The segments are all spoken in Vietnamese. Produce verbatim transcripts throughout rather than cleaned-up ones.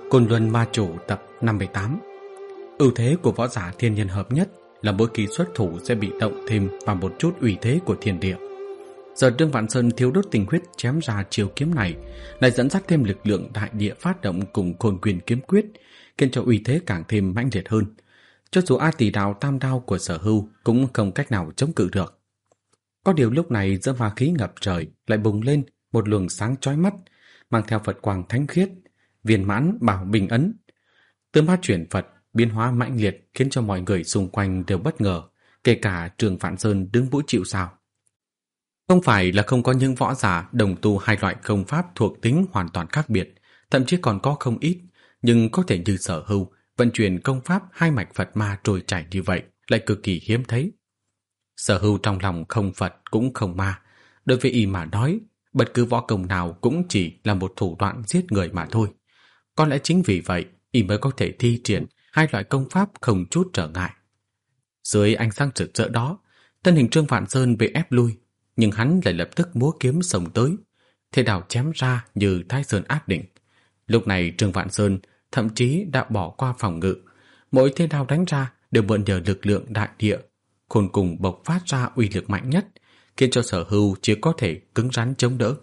Côn Luân Ma Chủ tập năm mươi tám. Ưu thế của võ giả thiên nhân hợp nhất là mỗi kỳ xuất thủ sẽ bị động thêm vào một chút uy thế của thiên địa. Giờ Trương Vạn Sơn thiếu đốt tình huyết chém ra chiêu kiếm này, lại dẫn dắt thêm lực lượng đại địa phát động cùng Khôn Quyền kiếm quyết, khiến cho uy thế càng thêm mãnh liệt hơn. Cho dù A Tỷ Đào tam đao của Sở Hưu cũng không cách nào chống cự được. Có điều lúc này giữa ma khí ngập trời lại bùng lên một luồng sáng chói mắt, mang theo Phật quang thánh khiết, viên mãn bảo bình ấn. Từ ma chuyển Phật biến hóa mãnh liệt khiến cho mọi người xung quanh đều bất ngờ, kể cả Trương Vạn Sơn đứng mũi chịu sào. Không phải là không có những võ giả đồng tu hai loại công pháp thuộc tính hoàn toàn khác biệt, thậm chí còn có không ít, nhưng có thể như Sở Hưu vận chuyển công pháp hai mạch Phật ma trôi chảy như vậy lại cực kỳ hiếm thấy. Sở Hưu trong lòng không Phật cũng không ma, đối với y mà nói, bất cứ võ công nào cũng chỉ là một thủ đoạn giết người mà thôi. Có lẽ chính vì vậy, y mới có thể thi triển hai loại công pháp không chút trở ngại. Dưới ánh sáng rực rỡ đó, thân hình Trương Vạn Sơn bị ép lui, nhưng hắn lại lập tức múa kiếm xông tới, thế đao chém ra như Thái Sơn áp đỉnh. Lúc này Trương Vạn Sơn thậm chí đã bỏ qua phòng ngự, mỗi thế đao đánh ra đều mượn nhờ lực lượng đại địa, khôn cùng bộc phát ra uy lực mạnh nhất, khiến cho Sở Hưu chỉ có thể cứng rắn chống đỡ.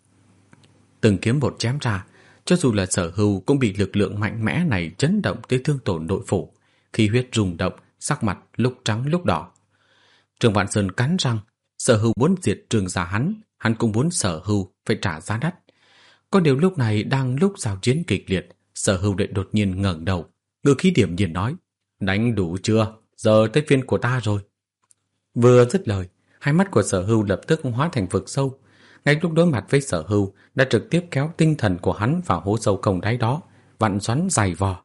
Từng kiếm một chém ra, cho dù là Sở Hưu cũng bị lực lượng mạnh mẽ này chấn động tới thương tổn nội phủ, khí huyết rung động, sắc mặt lúc trắng lúc đỏ. Trương Vạn Sơn cắn răng, Sở Hưu muốn diệt Trương gia hắn, hắn cũng muốn Sở Hưu phải trả giá đắt. Có điều lúc này đang lúc giao chiến kịch liệt, Sở Hưu lại đột nhiên ngẩng đầu, ngữ khí điềm nhiên nói: "Đánh đủ chưa? Giờ tới phiên của ta rồi." Vừa dứt lời, hai mắt của Sở Hưu lập tức hóa thành vực sâu. Ngay lúc đối mặt với Sở Hưu, đã trực tiếp kéo tinh thần của hắn vào hố sâu không đáy đó, vặn xoắn dày vò.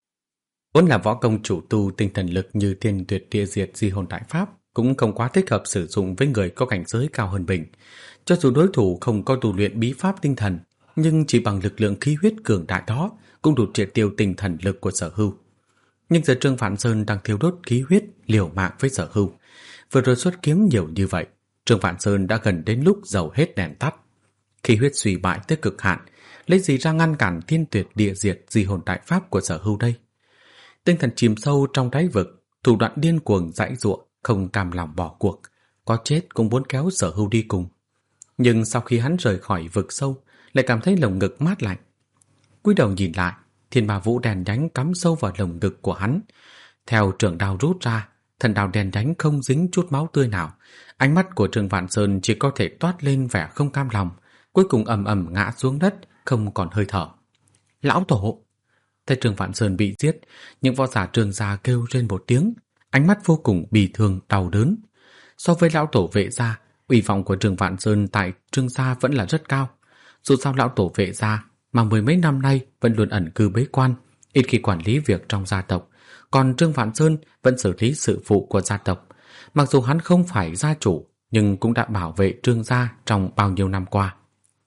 Vốn là võ công chủ tu tinh thần lực như Thiên Tuyệt Địa Diệt Di Hồn Đại Pháp, cũng không quá thích hợp sử dụng với người có cảnh giới cao hơn mình. Cho dù đối thủ không có tu luyện bí pháp tinh thần, nhưng chỉ bằng lực lượng khí huyết cường đại đó cũng đủ triệt tiêu tinh thần lực của Sở Hưu. Nhưng giờ Trương Vạn Sơn đang thiêu đốt khí huyết liều mạng với Sở Hưu. Vừa rồi xuất kiếm nhiều như vậy, Trương Vạn Sơn đã gần đến lúc dầu hết đèn tắt. Khí huyết suy bại tới cực hạn, lấy gì ra ngăn cản Thiên Tuyệt Địa Diệt Di Hồn Đại Pháp của Sở Hưu đây? Tinh thần chìm sâu trong đáy vực, thủ đoạn điên cuồng giãy giụa, không cam lòng bỏ cuộc, có chết cũng muốn kéo Sở Hưu đi cùng. Nhưng sau khi hắn rời khỏi vực sâu, lại cảm thấy lồng ngực mát lạnh. Cúi đầu nhìn lại, thiên ma vũ đèn nhánh cắm sâu vào lồng ngực của hắn. Theo trường đao rút ra, thần đao đèn nhánh không dính chút máu tươi nào. Ánh mắt của Trương Vạn Sơn chỉ có thể toát lên vẻ không cam lòng, cuối cùng ầm ầm ngã xuống đất, không còn hơi thở. "Lão tổ!" Thấy Trương Vạn Sơn bị giết, những võ giả Trương gia kêu lên một tiếng, ánh mắt vô cùng bi thương đau đớn. So với lão tổ Vệ gia, uy vọng của Trương Vạn Sơn tại Trương gia vẫn là rất cao. Dù sao lão tổ Vệ gia mà mười mấy năm nay vẫn luôn ẩn cư bế quan, ít khi quản lý việc trong gia tộc, còn Trương Vạn Sơn vẫn xử lý sự vụ của gia tộc. Mặc dù hắn không phải gia chủ, nhưng cũng đã bảo vệ Trương gia trong bao nhiêu năm qua.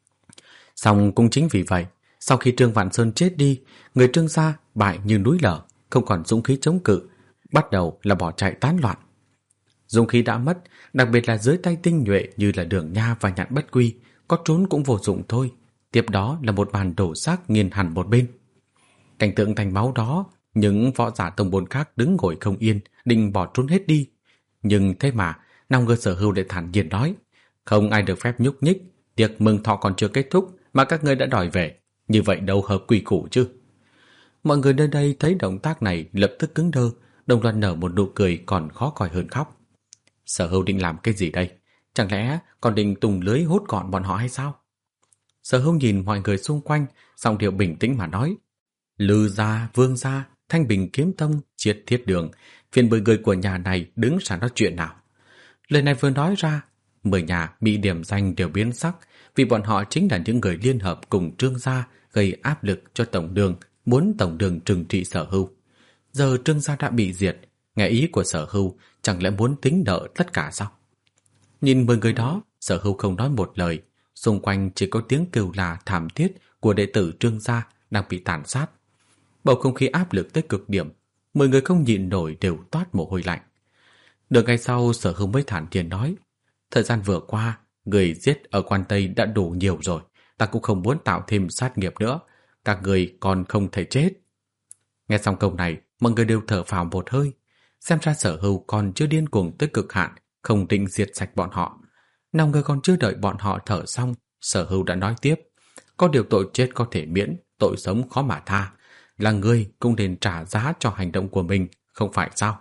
Song cũng chính vì vậy, sau khi Trương Vạn Sơn chết đi, người Trương gia bại như núi lở, không còn dũng khí chống cự, bắt đầu là bỏ chạy tán loạn. Dũng khí đã mất, đặc biệt là dưới tay tinh nhuệ như là Đường Nha và Nhạn Bất Quy, có trốn cũng vô dụng thôi. Tiếp đó là một bàn đổ xác nghiền hẳn một bên. Cảnh tượng thành máu đó, những võ giả tông môn khác đứng ngồi không yên, định bỏ trốn hết đi. Nhưng thế mà, Nam Ngư Sở Hưu lại thản nhiên nói: "Không ai được phép nhúc nhích, tiệc mừng thọ còn chưa kết thúc mà các ngươi đã đòi về, như vậy đâu hợp quy củ chứ." Mọi người nơi đây thấy động tác này lập tức cứng đơ, đồng loạt nở một nụ cười còn khó coi hơn khóc. Sở Hưu định làm cái gì đây? Chẳng lẽ còn định tung lưới hút gọn bọn họ hay sao? Sở Hưu nhìn mọi người xung quanh, giọng điệu bình tĩnh mà nói: "Lư gia, Vương gia, Thanh Bình Kiếm Tông, Triệt Thiết Đường, phiền mười người của nhà này đứng ra nói chuyện nào." Lời này vừa nói ra, mười nhà bị điểm danh đều biến sắc, vì bọn họ chính là những người liên hợp cùng Trương gia gây áp lực cho Tổng Đường, muốn Tổng Đường trừng trị Sở Hưu. Giờ Trương gia đã bị diệt, nghe ý của Sở Hưu chẳng lẽ muốn tính nợ tất cả sao? Nhìn mười người đó, Sở Hưu không nói một lời, xung quanh chỉ có tiếng kêu la thảm thiết của đệ tử Trương gia đang bị tàn sát. Bầu không khí áp lực tới cực điểm, mười người không nhịn nổi đều toát mồ hôi lạnh. Được ngày sau, Sở Hưu mới thản nhiên nói: "Thời gian vừa qua, người giết ở Quan Tây đã đủ nhiều rồi, ta cũng không muốn tạo thêm sát nghiệp nữa. các người còn không thể chết. Nghe xong câu này, mọi người đều thở phào một hơi. Xem ra Sở Hưu còn chưa điên cuồng tới cực hạn, không định diệt sạch bọn họ. Nào ngờ còn chưa đợi bọn họ thở xong, Sở Hưu đã nói tiếp. Có điều tội chết có thể miễn, tội sống khó mà tha. Là người cũng nên trả giá cho hành động của mình, không phải sao?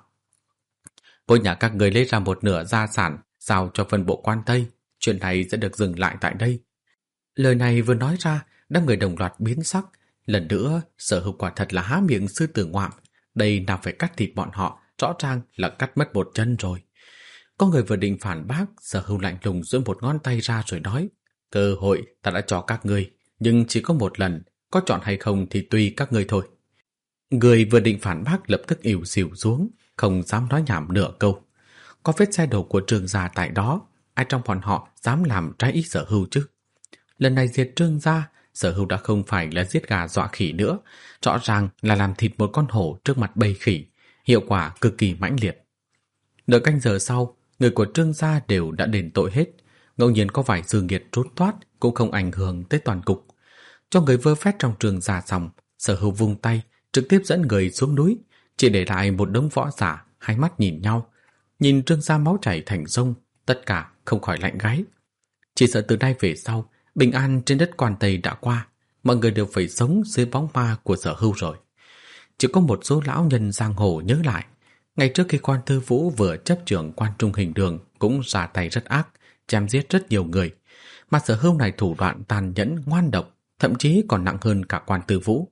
Mỗi nhà các người lấy ra một nửa gia sản, giao cho phân bộ quan Tây. Chuyện này sẽ được dừng lại tại đây. Lời này vừa nói ra, đám người đồng loạt biến sắc. Lần nữa, Sở Hưu quả thật là há miệng sư tử ngoạm. Đây nào phải cắt thịt bọn họ, rõ ràng là cắt mất một chân rồi. Có người vừa định phản bác, Sở Hưu lạnh lùng giơ một ngón tay ra rồi nói: cơ hội ta đã cho các ngươi, nhưng chỉ có một lần, có chọn hay không thì tùy các ngươi thôi. Người vừa định phản bác lập tức ỉu xìu xuống, không dám nói nhảm nửa câu. Có vết xe đổ của Trương gia tại đó, ai trong bọn họ dám làm trái ý Sở Hưu chứ? Lần này diệt Trương gia, Sở Hưu đã không phải là giết gà dọa khỉ nữa, rõ ràng là làm thịt một con hổ trước mặt bầy khỉ, hiệu quả cực kỳ mãnh liệt. Nửa canh giờ sau, người của Trương gia đều đã đền tội hết, ngẫu nhiên có vài dư nghiệt trốn thoát cũng không ảnh hưởng tới toàn cục. Cho người vơ phét trong Trương gia xong, Sở Hưu vung tay trực tiếp dẫn người xuống núi, chỉ để lại một đống võ giả, hai mắt nhìn nhau, nhìn Trương gia máu chảy thành sông, tất cả không khỏi lạnh gáy. Chỉ sợ từ nay về sau, bình an trên đất Quan Tây đã qua, mọi người đều phải sống dưới bóng ma của Sở Hưu rồi. Chỉ có một số lão nhân giang hồ nhớ lại, ngày trước khi Quan Tư Vũ vừa chấp trưởng Quan Trung Hình Đường cũng ra tay rất ác, chém giết rất nhiều người, mà Sở Hưu này thủ đoạn tàn nhẫn ngoan độc, thậm chí còn nặng hơn cả Quan Tư Vũ.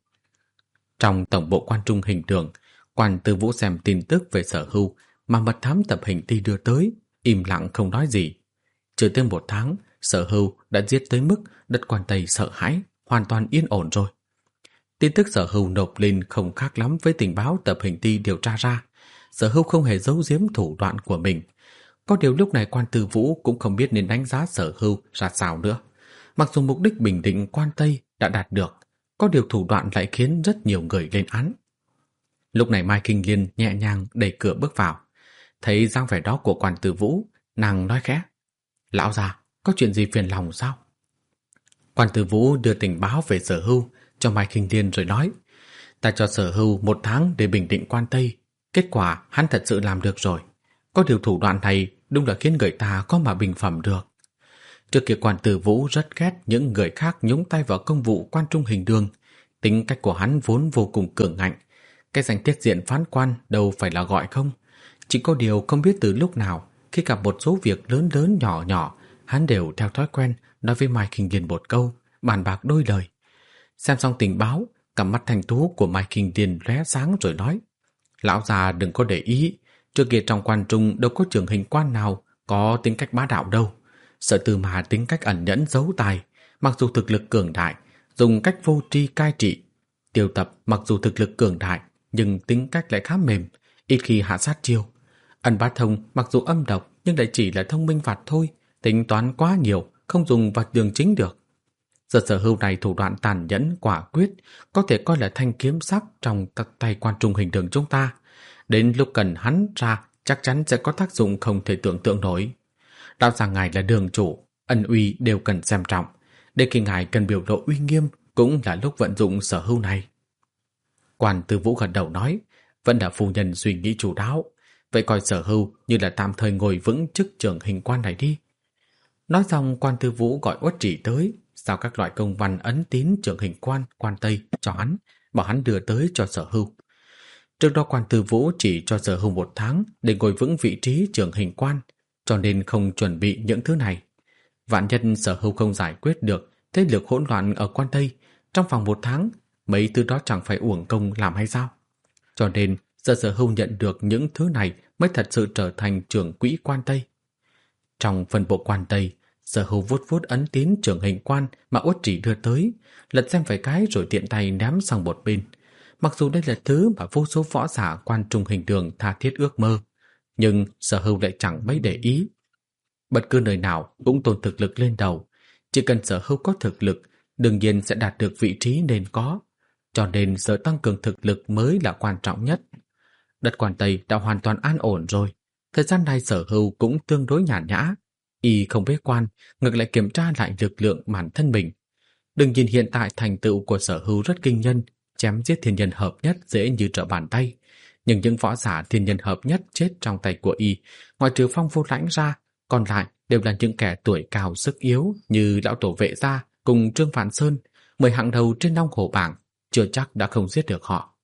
Trong tổng bộ Quan Trung Hình Đường, Quan Tư Vũ xem tin tức về Sở Hưu mà mật thám tập hình ti đưa tới, im lặng không nói gì. Chưa tới một tháng, Sở Hưu đã giết tới mức đất Quan Tây sợ hãi, hoàn toàn yên ổn rồi. Tin tức Sở Hưu nộp lên không khác lắm với tình báo tập hình ti điều tra ra. Sở Hưu không hề giấu giếm thủ đoạn của mình. Có điều lúc này Quan Tư Vũ cũng không biết nên đánh giá Sở Hưu ra sao nữa. Mặc dù mục đích bình định Quan Tây đã đạt được, có điều thủ đoạn lại khiến rất nhiều người lên án. Lúc này Mai Kinh Liên nhẹ nhàng đẩy cửa bước vào. Thấy dáng vẻ đó của Quan Tư Vũ, nàng nói khẽ: lão già, có chuyện gì phiền lòng sao? Quan Tư Vũ đưa tình báo về Sở Hưu cho Mai Kinh Liên rồi nói: ta cho Sở Hưu một tháng để bình định Quan Tây, kết quả hắn thật sự làm được rồi. Có điều thủ đoạn này đúng là khiến người ta có mà bình phẩm được. Trước kia Quan Tư Vũ rất ghét những người khác nhúng tay vào công vụ Quan Trung Hình Đường. Tính cách của hắn vốn vô cùng cường ngạnh, cái danh tiết diện phán quan đâu phải là gọi không. Chỉ có điều không biết từ lúc nào, khi gặp một số việc lớn lớn nhỏ nhỏ, hắn đều theo thói quen nói với Mai Kinh Liên một câu, bàn bạc đôi lời. Xem xong tình báo, cặp mắt thanh tú của Mai Kinh Liên lóe sáng rồi nói: lão già đừng có để ý, trước kia trong Quan Trung đâu có trưởng hình quan nào có tính cách bá đạo đâu. Sở Tư Mà tính cách ẩn nhẫn giấu tài, mặc dù thực lực cường đại, dùng cách vô tri cai trị. Tiêu Tập mặc dù thực lực cường đại, nhưng tính cách lại khá mềm, ít khi hạ sát chiêu. Ân Bá Thông mặc dù âm độc nhưng lại chỉ là thông minh vặt thôi, tính toán quá nhiều, không dùng vào đường chính được. Giờ Sở Hưu này thủ đoạn tàn nhẫn quả quyết, có thể coi là thanh kiếm sắc trong tật tay Quan Trung Hình Đường chúng ta. Đến lúc cần hắn ra, chắc chắn sẽ có tác dụng không thể tưởng tượng nổi. Đạo rằng ngài là đường chủ, ân uy đều cần xem trọng. Để khi ngài cần biểu lộ uy nghiêm, cũng là lúc vận dụng Sở Hưu này. Quan Tư Vũ gật đầu nói: vẫn là phu nhân suy nghĩ chu đáo, vậy coi Sở Hưu như là tạm thời ngồi vững chức trưởng hình quan này đi. Nói xong, Quan Tư Vũ gọi Uất Trì tới, giao các loại công văn ấn tín trưởng hình quan Quan Tây cho hắn, bảo hắn đưa tới cho Sở Hưu. Trước đó Quan Tư Vũ chỉ cho Sở Hưu một tháng để ngồi vững vị trí trưởng hình quan, cho nên không chuẩn bị những thứ này. Vạn nhân Sở Hưu không giải quyết được thế lực hỗn loạn ở Quan Tây, trong vòng một tháng, mấy thứ đó chẳng phải uổng công làm hay sao? Cho nên giờ Sở Hưu nhận được những thứ này mới thật sự trở thành trưởng quỹ Quan Tây. Trong phân bộ Quan Tây, Sở Hưu vuốt vuốt ấn tín trưởng hình quan mà Uất Trì đưa tới, lật xem vài cái rồi tiện tay ném sang một bên. Mặc dù đây là thứ mà vô số võ giả Quan Trung Hình Đường tha thiết ước mơ, nhưng Sở Hưu lại chẳng mấy để ý. Bất cứ nơi nào cũng tôn thực lực lên đầu, chỉ cần Sở Hưu có thực lực, đương nhiên sẽ đạt được vị trí nên có, cho nên giờ tăng cường thực lực mới là quan trọng nhất. Đất Quan Tây đã hoàn toàn an ổn rồi, thời gian này Sở Hưu cũng tương đối nhàn nhã, y không bế quan, ngược lại kiểm tra lại lực lượng bản thân mình. Đừng nhìn hiện tại thành tựu của Sở Hưu rất kinh nhân, chém giết thiên nhân hợp nhất dễ như trở bàn tay. Nhưng những võ giả thiên nhân hợp nhất chết trong tay của y, ngoài trừ Phong Vô Lãnh ra, còn lại đều là những kẻ tuổi cao sức yếu như lão tổ Vệ gia cùng Trương Vạn Sơn, mười hạng đầu trên Long Hổ bảng, chưa chắc đã không giết được họ.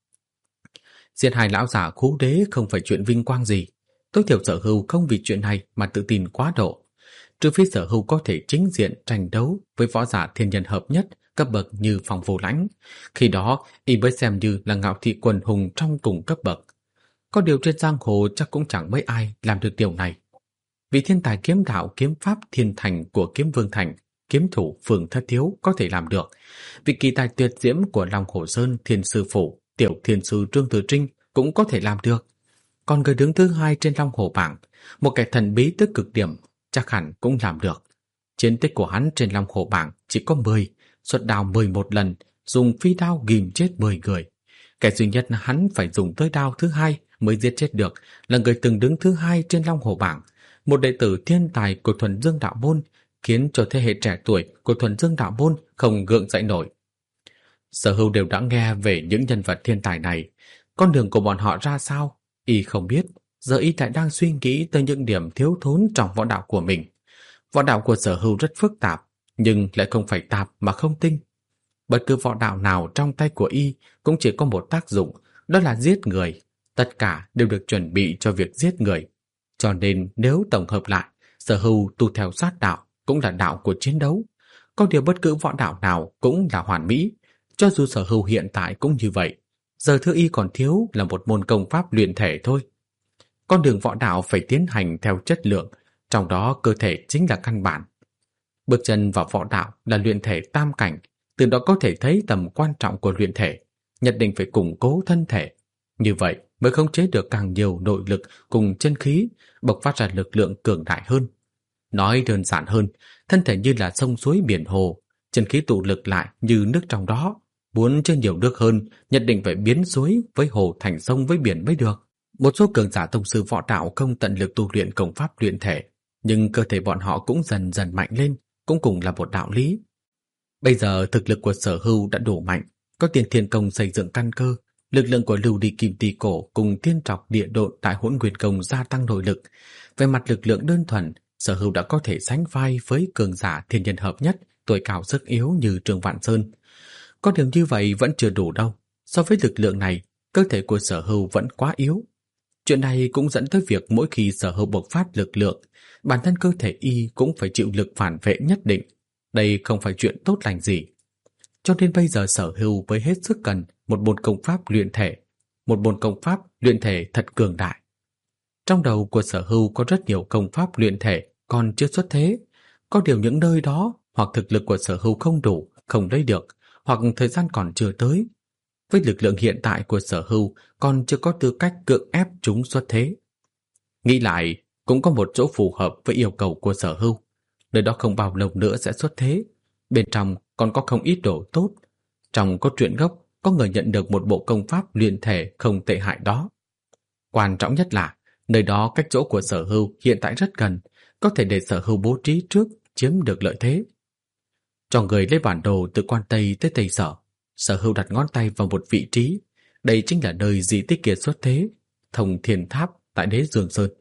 Giết hai lão giả khú đế không phải chuyện vinh quang gì, tối thiểu Sở Hưu không vì chuyện này mà tự tin quá độ. Trừ phi Sở Hưu có thể chính diện tranh đấu với võ giả thiên nhân hợp nhất cấp bậc như Phong Vô Lãnh, khi đó y mới xem như là ngạo thị quần hùng trong cùng cấp bậc. Có điều trên giang hồ chắc cũng chẳng mấy ai làm được điều này. Vì thiên tài kiếm đạo kiếm pháp thiên thành của Kiếm Vương Thành, kiếm thủ Phường Thất Thiếu có thể làm được. Vị kỳ tài tuyệt diễm của Long Hồ Sơn Thiên Sư Phủ, Tiểu Thiên Sư Trương Tử Trinh cũng có thể làm được. Còn người đứng thứ hai trên Long Hồ bảng, một kẻ thần bí tới cực điểm, chắc hẳn cũng làm được. Chiến tích của hắn trên Long Hồ bảng chỉ có mười, xuất đao mười một lần, dùng phi đao ghim chết mười người. Kẻ duy nhất hắn phải dùng tới đao thứ hai mới giết chết được là người từng đứng thứ hai trên Long Hồ bảng, một đệ tử thiên tài của Thuần Dương Đạo Môn, khiến cho thế hệ trẻ tuổi của Thuần Dương Đạo Môn không gượng dậy nổi. Sở Hưu đều đã nghe về những nhân vật thiên tài này, con đường của bọn họ ra sao, y không biết. Giờ y lại đang suy nghĩ tới những điểm thiếu thốn trong võ đạo của mình. Võ đạo của Sở Hưu rất phức tạp, nhưng lại không phải tạp mà không tinh. Bất cứ võ đạo nào trong tay của y cũng chỉ có một tác dụng, đó là giết người. Tất cả đều được chuẩn bị cho việc giết người. Cho nên nếu tổng hợp lại, Sở Hưu tu theo sát đạo cũng là đạo của chiến đấu. Có điều bất cứ võ đạo nào cũng là hoàn mỹ. Cho dù Sở Hưu hiện tại cũng như vậy, giờ thứ y còn thiếu là một môn công pháp luyện thể thôi. Con đường võ đạo phải tiến hành theo chất lượng, trong đó cơ thể chính là căn bản. Bước chân vào võ đạo là luyện thể tam cảnh, từ đó có thể thấy tầm quan trọng của luyện thể, nhất định phải củng cố thân thể. Như vậy mới khống chế được càng nhiều nội lực cùng chân khí, bộc phát ra lực lượng cường đại hơn. Nói đơn giản hơn, thân thể như là sông suối biển hồ, chân khí tụ lực lại như nước trong đó. Muốn chơi nhiều nước hơn, nhất định phải biến suối với hồ thành sông với biển mới được. Một số cường giả tông sư võ đạo không tận lực tu luyện công pháp luyện thể, nhưng cơ thể bọn họ cũng dần dần mạnh lên, cũng cùng là một đạo lý. Bây giờ thực lực của Sở Hưu đã đủ mạnh, có tiền thiên công xây dựng căn cơ, lực lượng của Lưu Đi Kim Tỳ Cổ cùng Tiên Trọc Địa Độn Đại Hỗn Nguyên Công gia tăng nội lực. Về mặt lực lượng đơn thuần, Sở Hưu đã có thể sánh vai với cường giả thiên nhân hợp nhất, tuổi cao sức yếu như Trương Vạn Sơn. Có điều như vậy vẫn chưa đủ đâu. So với lực lượng này, cơ thể của Sở Hưu vẫn quá yếu. Chuyện này cũng dẫn tới việc mỗi khi Sở Hưu bộc phát lực lượng, bản thân cơ thể y cũng phải chịu lực phản vệ nhất định. Đây không phải chuyện tốt lành gì. Cho nên bây giờ Sở Hưu mới hết sức cần một môn công pháp luyện thể, một môn công pháp luyện thể thật cường đại. Trong đầu của Sở Hưu có rất nhiều công pháp luyện thể còn chưa xuất thế. Có điều những nơi đó hoặc thực lực của Sở Hưu không đủ, không lấy được, hoặc thời gian còn chưa tới. Với lực lượng hiện tại của Sở Hưu còn chưa có tư cách cưỡng ép chúng xuất thế. Nghĩ lại, cũng có một chỗ phù hợp với yêu cầu của Sở Hưu. Nơi đó không bao lâu nữa sẽ xuất thế. Bên trong còn có không ít đồ tốt. Trong có truyện gốc, có người nhận được một bộ công pháp luyện thể không tệ hại đó. Quan trọng nhất là, nơi đó cách chỗ của Sở Hưu hiện tại rất gần, có thể để Sở Hưu bố trí trước, chiếm được lợi thế. Cho người lấy bản đồ từ Quan Tây tới Tây Sở, Sở Hưu đặt ngón tay vào một vị trí. Đây chính là nơi di tích kia xuất thế, Thông Thiên Tháp tại Đế Dương Sơn.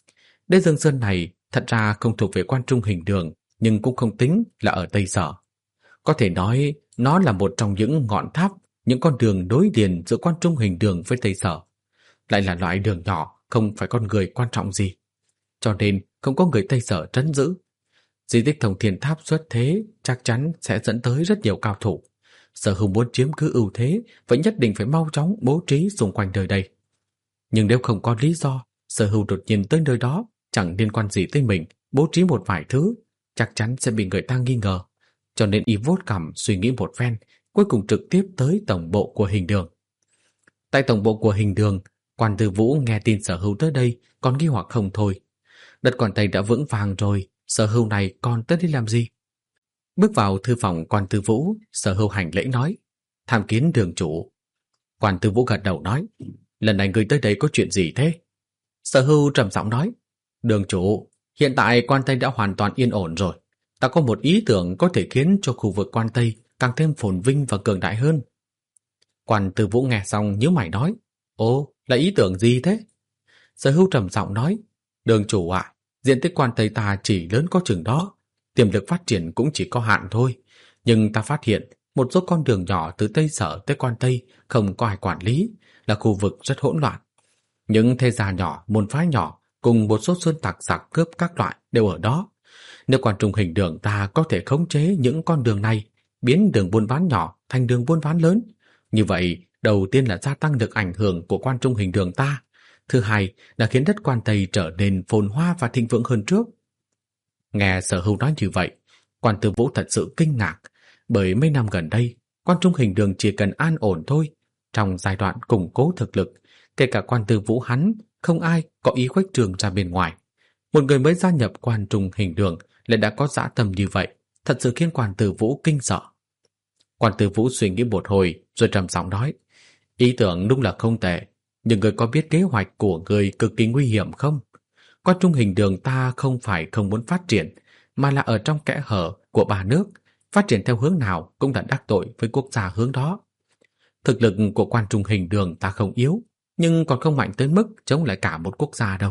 Đế Dương Sơn này thật ra không thuộc về Quan Trung Hình Đường, nhưng cũng không tính là ở Tây Sở. Có thể nói nó là một trong những ngọn tháp, những con đường đối liền giữa Quan Trung Hình Đường với Tây Sở. Lại là loại đường nhỏ, không phải con người quan trọng gì. Cho nên không có người Tây Sở trấn giữ. Di tích Thông Thiên Tháp xuất thế chắc chắn sẽ dẫn tới rất nhiều cao thủ. Sở Hưu muốn chiếm cứ ưu thế, vậy nhất định phải mau chóng bố trí xung quanh nơi đây. Nhưng nếu không có lý do, Sở Hưu đột nhiên tới nơi đó, chẳng liên quan gì tới mình, bố trí một vài thứ, chắc chắn sẽ bị người ta nghi ngờ. Cho nên y vuốt cằm suy nghĩ một phen, cuối cùng trực tiếp tới tổng bộ của Hình Đường. Tại tổng bộ của Hình Đường, Quan Tư Vũ nghe tin Sở Hưu tới đây còn nghi hoặc không thôi. Đất Quan Tây đã vững vàng rồi, Sở Hưu này còn tới đây làm gì? Bước vào thư phòng Quan Tư Vũ, Sở Hưu hành lễ nói: "Tham kiến đường chủ." Quan Tư Vũ gật đầu nói: "Lần này người tới đây có chuyện gì thế?" Sở Hưu trầm giọng nói: "Đường chủ, hiện tại Quan Tây đã hoàn toàn yên ổn rồi. Ta có một ý tưởng có thể khiến cho khu vực Quan Tây càng thêm phồn vinh và cường đại hơn. Quan Tư Vũ nghe xong nhíu mày nói, ồ, là ý tưởng gì thế? Sở Hưu trầm giọng nói, đường chủ ạ, diện tích quan Tây ta chỉ lớn có chừng đó, tiềm lực phát triển cũng chỉ có hạn thôi. Nhưng ta phát hiện một số con đường nhỏ từ Tây Sở tới quan Tây không có ai quản lý, là khu vực rất hỗn loạn. Những thế gia nhỏ, môn phái nhỏ cùng một số sơn tặc giặc cướp các loại đều ở đó. Nếu Quan Trung Hình Đường ta có thể khống chế những con đường này, biến đường buôn bán nhỏ thành đường buôn bán lớn, như vậy đầu tiên là gia tăng được ảnh hưởng của Quan Trung Hình Đường ta, thứ hai là khiến đất quan Tây trở nên phồn hoa và thịnh vượng hơn trước. Nghe Sở Hưu nói như vậy, Quan Tư Vũ thật sự kinh ngạc, bởi mấy năm gần đây, Quan Trung Hình Đường chỉ cần an ổn thôi. Trong giai đoạn củng cố thực lực, kể cả Quan Tư Vũ hắn, không ai có ý khuếch trương ra bên ngoài. Một người mới gia nhập Quan Trung Hình Đường lại đã có dã tâm như vậy, thật sự khiến Quan Tư Vũ kinh sợ. Quan Tư Vũ suy nghĩ một hồi rồi trầm giọng nói, ý tưởng đúng là không tệ, nhưng người có biết kế hoạch của người cực kỳ nguy hiểm không? Quan Trung Hình Đường ta không phải không muốn phát triển, mà là ở trong kẽ hở của ba nước, phát triển theo hướng nào cũng đã đắc tội với quốc gia hướng đó. Thực lực của Quan Trung Hình Đường ta không yếu, nhưng còn không mạnh tới mức chống lại cả một quốc gia đâu.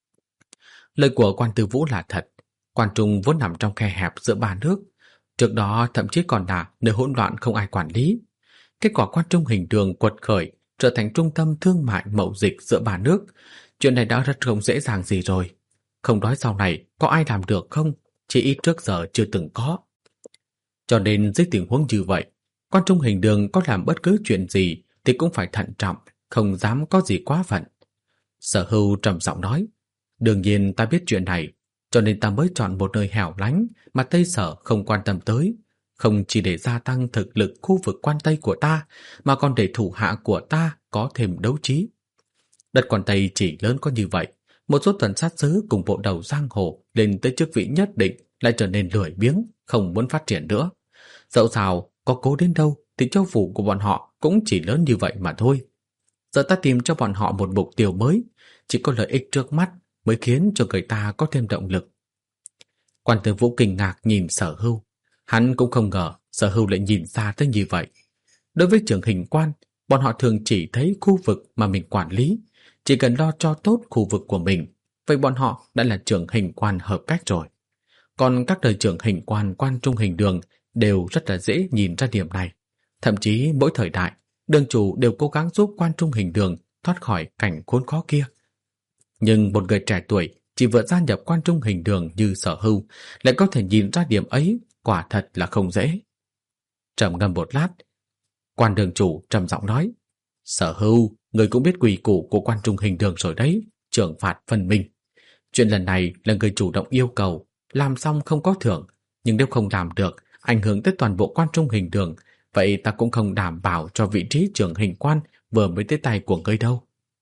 Lời của Quan Tư Vũ là thật. Quan Trung vốn nằm trong khe hẹp giữa ba nước, trước đó thậm chí còn là nơi hỗn loạn không ai quản lý. Kết quả Quan Trung Hình Đường quật khởi, trở thành trung tâm thương mại mậu dịch giữa ba nước. Chuyện này đã rất không dễ dàng gì rồi. Không nói sau này có ai làm được không, chỉ ít trước giờ chưa từng có. Cho nên dưới tình huống như vậy, Quan Trung Hình Đường có làm bất cứ chuyện gì thì cũng phải thận trọng, không dám có gì quá phận. Sở Hưu trầm giọng nói, đương nhiên ta biết chuyện này, cho nên ta mới chọn một nơi hẻo lánh mà Tây Sở không quan tâm tới, không chỉ để gia tăng thực lực khu vực quan Tây của ta, mà còn để thủ hạ của ta có thêm đấu trí. Đất quan Tây chỉ lớn có như vậy, một số tuần sát sứ cùng bộ đầu giang hồ lên tới chức vị nhất định lại trở nên lười biếng, không muốn phát triển nữa. Dẫu sao, có cố đến đâu thì châu phủ của bọn họ cũng chỉ lớn như vậy mà thôi. Giờ ta tìm cho bọn họ một mục tiêu mới, chỉ có lợi ích trước mắt mới khiến cho người ta có thêm động lực. Quan Tư Vũ kinh ngạc nhìn Sở Hưu. Hắn cũng không ngờ Sở Hưu lại nhìn xa tới như vậy. Đối với trưởng hình quan, bọn họ thường chỉ thấy khu vực mà mình quản lý, chỉ cần lo cho tốt khu vực của mình, vậy bọn họ đã là trưởng hình quan hợp cách rồi. Còn các đời trưởng hình quan Quan Trung Hình Đường đều rất là dễ nhìn ra điểm này. Thậm chí mỗi thời đại, đường chủ đều cố gắng giúp Quan Trung Hình Đường thoát khỏi cảnh khốn khó kia. Nhưng một người trẻ tuổi chỉ vừa gia nhập Quan Trung Hình Đường như Sở Hưu lại có thể nhìn ra điểm ấy, quả thật là không dễ. Trầm ngâm một lát, Quan đường chủ trầm giọng nói, Sở Hưu, người cũng biết quy củ của Quan Trung Hình Đường rồi đấy, trưởng phạt phân minh. Chuyện lần này là người chủ động yêu cầu, làm xong không có thưởng, nhưng nếu không làm được, ảnh hưởng tới toàn bộ Quan Trung Hình Đường, vậy ta cũng không đảm bảo cho vị trí trưởng hình quan vừa mới tới tay của ngươi đâu.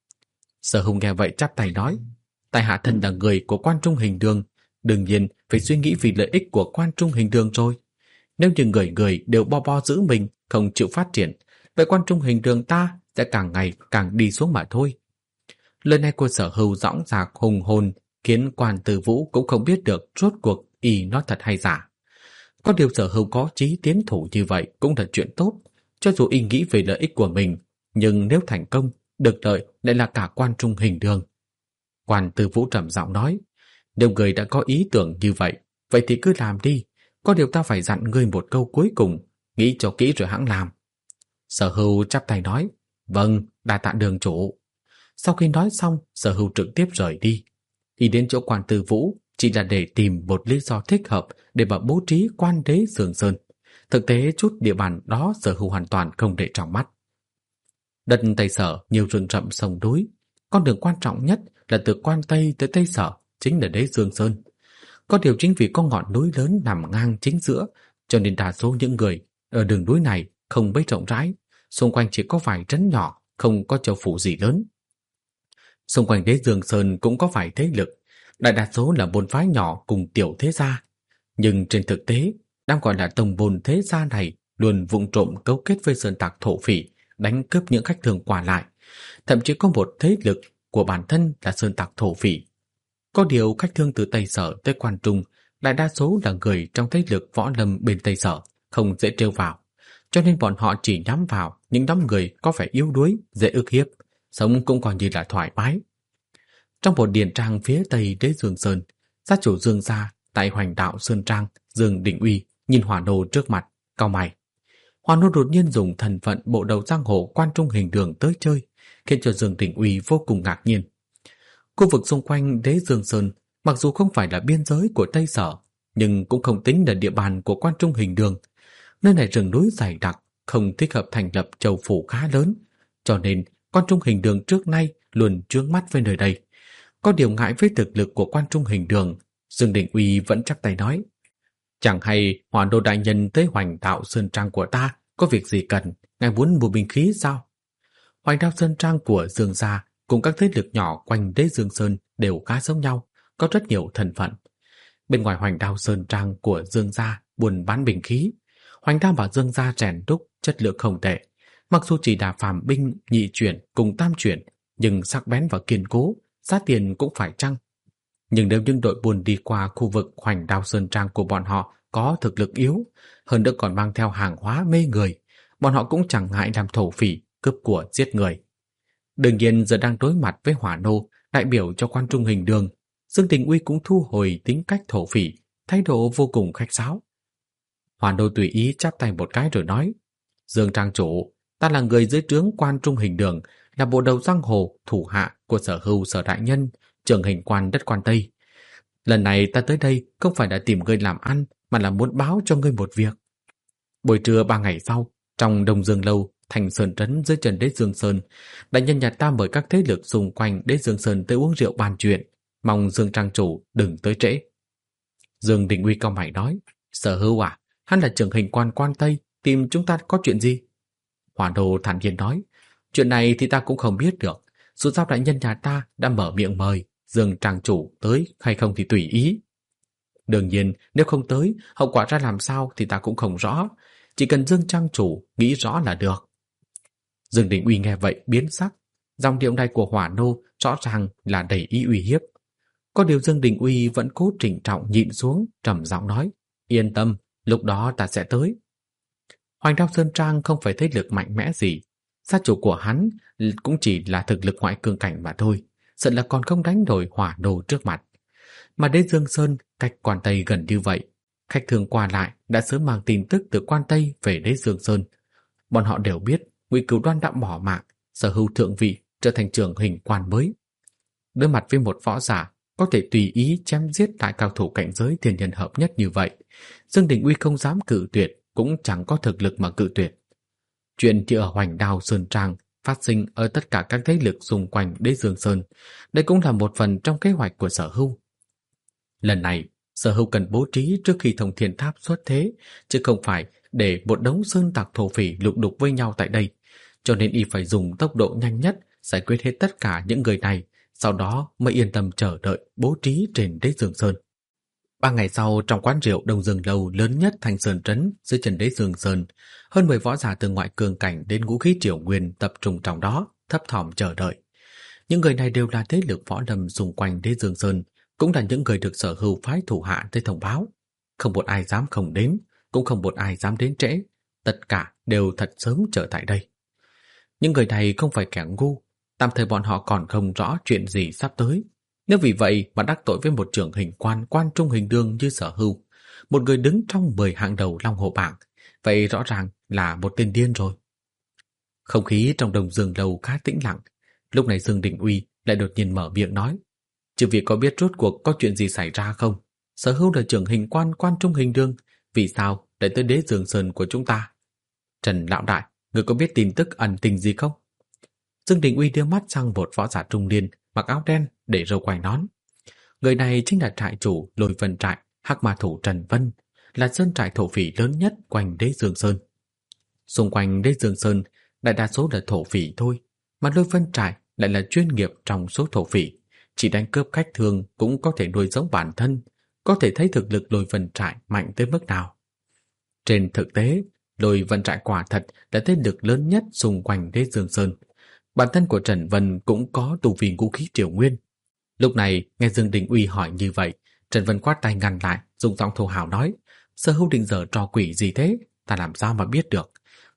Sở Hưu nghe vậy chắp tay nói, tại hạ thân là người của Quan Trung Hình Đường, đương nhiên phải suy nghĩ vì lợi ích của Quan Trung Hình Đường rồi. Nếu như người người đều bo bo giữ mình, không chịu phát triển, vậy Quan Trung Hình Đường ta sẽ càng ngày càng đi xuống mà thôi. Lời này của Sở Hưu dõng dạc hùng hồn, khiến Quan Tư Vũ cũng không biết được rốt cuộc y nói thật hay giả. Có điều Sở Hưu có chí tiến thủ như vậy cũng là chuyện tốt, cho dù y nghĩ về lợi ích của mình, nhưng nếu thành công, được lợi lại là cả Quan Trung Hình Đường. Quan Tư Vũ trầm giọng nói, nếu người đã có ý tưởng như vậy, vậy thì cứ làm đi, có điều ta phải dặn ngươi một câu cuối cùng, nghĩ cho kỹ rồi hãng làm. Sở Hưu chắp tay nói, vâng, đa tạ đường chủ. Sau khi nói xong, Sở Hưu trực tiếp rời đi. Y đến chỗ Quan Tư Vũ chỉ là để tìm một lý do thích hợp để mà bố trí quan đế Sương Sơn. Thực tế chút địa bàn đó Sở Hưu hoàn toàn không để trong mắt. Đất Tây Sở nhiều rừng rậm sông núi, con đường quan trọng nhất là từ Quan Tây tới Tây Sở chính là đế Sương Sơn. Có điều chính vì có ngọn núi lớn nằm ngang chính giữa, cho nên đa số những người ở đường núi này không mấy rộng rãi, xung quanh chỉ có vài trấn nhỏ, không có châu phủ gì lớn. Xung quanh đế Dương Sơn cũng có vài thế lực, đại đa số là môn phái nhỏ cùng tiểu thế gia. Nhưng trên thực tế, đang gọi là tông môn thế gia này luôn vụng trộm cấu kết với sơn tặc thổ phỉ, đánh cướp những khách thường qua lại. Thậm chí có một thế lực của bản thân là sơn tặc thổ phỉ. Có điều khách thương từ Tây Sở tới Quan Trung, đại đa số là người trong thế lực võ lâm bên Tây Sở, không dễ trêu vào. cho nên bọn họ chỉ nhắm vào những đám người có vẻ yếu đuối, dễ ức hiếp, sống cũng coi như là thoải mái. Trong một điền trang phía tây đế Dương Sơn, gia chủ Dương gia tại Hoành Đạo Sơn Trang, Dương Đình Uy nhìn Hỏa Nô trước mặt, cau mày. Hỏa Nô đột nhiên dùng thân phận bộ đầu giang hồ Quan Trung Hình Đường tới chơi, khiến cho Dương Đình Uy vô cùng ngạc nhiên. Khu vực xung quanh đế Dương Sơn mặc dù không phải là biên giới của Tây Sở, nhưng cũng không tính là địa bàn của Quan Trung Hình Đường. Nơi này rừng núi dày đặc, không thích hợp thành lập châu phủ khá lớn, cho nên Quan Trung Hình Đường trước nay luôn chướng mắt với nơi đây. Có điều ngại với thực lực của Quan Trung Hình Đường, Dương Đình Uy vẫn chắp tay nói: chẳng hay Hỏa Nô đại nhân tới Hoành Đạo Sơn Trang của ta có việc gì cần, ngài muốn mua binh khí sao? Hoành Đạo Sơn Trang của Dương gia cùng các thế lực nhỏ quanh đế Dương Sơn đều khá giống nhau, có rất nhiều thân phận. Bên ngoài Hoành Đạo Sơn Trang của Dương gia buôn bán binh khí, Hoành Đạo và Dương gia rèn đúc chất lượng không tệ, mặc dù chỉ là phàm binh nhị chuyển cùng tam chuyển, nhưng sắc bén và kiên cố, giá tiền cũng phải chăng. Nhưng nếu những đội buôn đi qua khu vực Hoành Đạo Sơn Trang của bọn họ có thực lực yếu, hơn nữa còn mang theo hàng hóa mê người, bọn họ cũng chẳng ngại làm thổ phỉ, cướp của giết người. Đương nhiên giờ đang đối mặt với Hỏa Nô, đại biểu cho Quan Trung Hình Đường, Dương Đình Uy cũng thu hồi tính cách thổ phỉ, thái độ vô cùng khách sáo. Hỏa Nô tùy ý chắp tay một cái rồi nói: Dương trang chủ, ta là người dưới trướng Quan Trung Hình Đường, là bộ đầu giang hồ thủ hạ của Sở Hưu Sở đại nhân, trưởng hình quan đất Quan Tây. Lần này ta tới đây không phải là tìm ngươi làm ăn, mà là muốn báo cho ngươi một việc. Buổi trưa ba ngày sau, trong Đông Dương Lâu, thành Sơn Trấn dưới chân đế Dương Sơn, đại nhân nhà ta mời các thế lực xung quanh đế Dương Sơn tới uống rượu bàn chuyện, mong Dương trang chủ đừng tới trễ. Dương Đình Uy cau mày nói: Sở Hưu à, hắn là trưởng hình quan Quan Tây, tìm chúng ta có chuyện gì? Hỏa Nô thản nhiên nói: chuyện này thì ta cũng không biết được, dù sao đại nhân nhà ta đã mở miệng mời, Dương trang chủ tới hay không thì tùy ý. Đương nhiên, nếu không tới, hậu quả ra làm sao thì ta cũng không rõ, chỉ cần Dương trang chủ nghĩ rõ là được. Dương Đình Uy nghe vậy biến sắc, dòng điệu này của Hỏa Nô rõ ràng là đầy ý uy hiếp. Có điều Dương Đình Uy vẫn cố trịnh trọng nhịn xuống, trầm giọng nói: yên tâm, lúc đó ta sẽ tới. Hoành Đạo Sơn Trang không phải thế lực mạnh mẽ gì, gia chủ của hắn cũng chỉ là thực lực ngoại cường cảnh mà thôi, sợ là còn không đánh nổi Hỏa Nô trước mặt. Mà đế Dương Sơn cách Quan Tây gần như vậy, khách thường qua lại đã sớm mang tin tức từ Quan Tây về đế Dương Sơn. Bọn họ đều biết Ngụy Cửu Đoan đã bỏ mạng, Sở Hưu thượng vị, trở thành trưởng hình quan mới. Đối mặt với một võ giả có thể tùy ý chém giết đại cao thủ cảnh giới thiên nhân hợp nhất như vậy, Dương Đình Uy không dám cự tuyệt, cũng chẳng có thực lực mà cự tuyệt. Chuyện chỉ ở Hoành Đạo Sơn Trang phát sinh ở tất cả các thế lực xung quanh đế Dương Sơn, đây cũng là một phần trong kế hoạch của Sở Hưu. Lần này, Sở Hưu cần bố trí trước khi Thông Thiên Tháp xuất thế, chứ không phải để một đống sơn tặc thổ phỉ lục đục với nhau tại đây, cho nên y phải dùng tốc độ nhanh nhất giải quyết hết tất cả những người này, sau đó mới yên tâm chờ đợi bố trí trên đế Dương Sơn. Ba ngày sau, trong quán rượu Đông Dương Lâu lớn nhất thành Sơn Trấn dưới chân đế Dương Sơn, hơn mười võ giả từ ngoại cường cảnh đến ngũ khí triều nguyên tập trung trong đó, thấp thỏm chờ đợi. Những người này đều là thế lực võ lâm xung quanh đế Dương Sơn, cũng là những người được Sở Hưu phái thủ hạ tới thông báo. Không một ai dám không đến, cũng không một ai dám đến trễ, tất cả đều thật sớm trở tại đây. Những người này không phải kẻ ngu, tạm thời bọn họ còn không rõ chuyện gì sắp tới. Nếu vì vậy mà đắc tội với một trưởng hình quan Quan Trung Hình Đường như Sở Hưu, một người đứng trong mười hạng đầu Long Hồ bảng, vậy rõ ràng là một tên điên rồi. Không khí trong Đông Dương Lâu khá tĩnh lặng. Lúc này Dương Đình Uy lại đột nhiên mở miệng nói: chư vị có biết rốt cuộc có chuyện gì xảy ra không? Sở Hưu là trưởng hình quan Quan Trung Hình Đường, vì sao lại tới đế Dương Sơn của chúng ta? Trần lão đại, người có biết tin tức ẩn tình gì không? Dương Đình Uy đưa mắt sang một võ giả trung niên mặc áo đen để râu quai nón. Người này chính là trại chủ Lôi Vân Trại Hắc Ma Thủ Trần Vân, là sơn trại thổ phỉ lớn nhất quanh đế Dương Sơn. Xung quanh đế Dương Sơn đại đa số là thổ phỉ thôi, mà Lôi Vân Trại lại là chuyên nghiệp trong số thổ phỉ, chỉ đánh cướp khách thường cũng có thể nuôi sống bản thân, có thể thấy thực lực Lôi Vân Trại mạnh tới mức nào. Trên thực tế, Lôi Vân Trại quả thật là thế lực lớn nhất xung quanh đế Dương Sơn. Bản thân của Trần Vân cũng có tu vi ngũ khí triều nguyên. Lúc này nghe Dương Đình Uy hỏi như vậy, Trần Vân quát tay ngăn lại, dùng giọng thô hào nói: Sở Hưu định giở trò quỷ gì thế, ta làm sao mà biết được?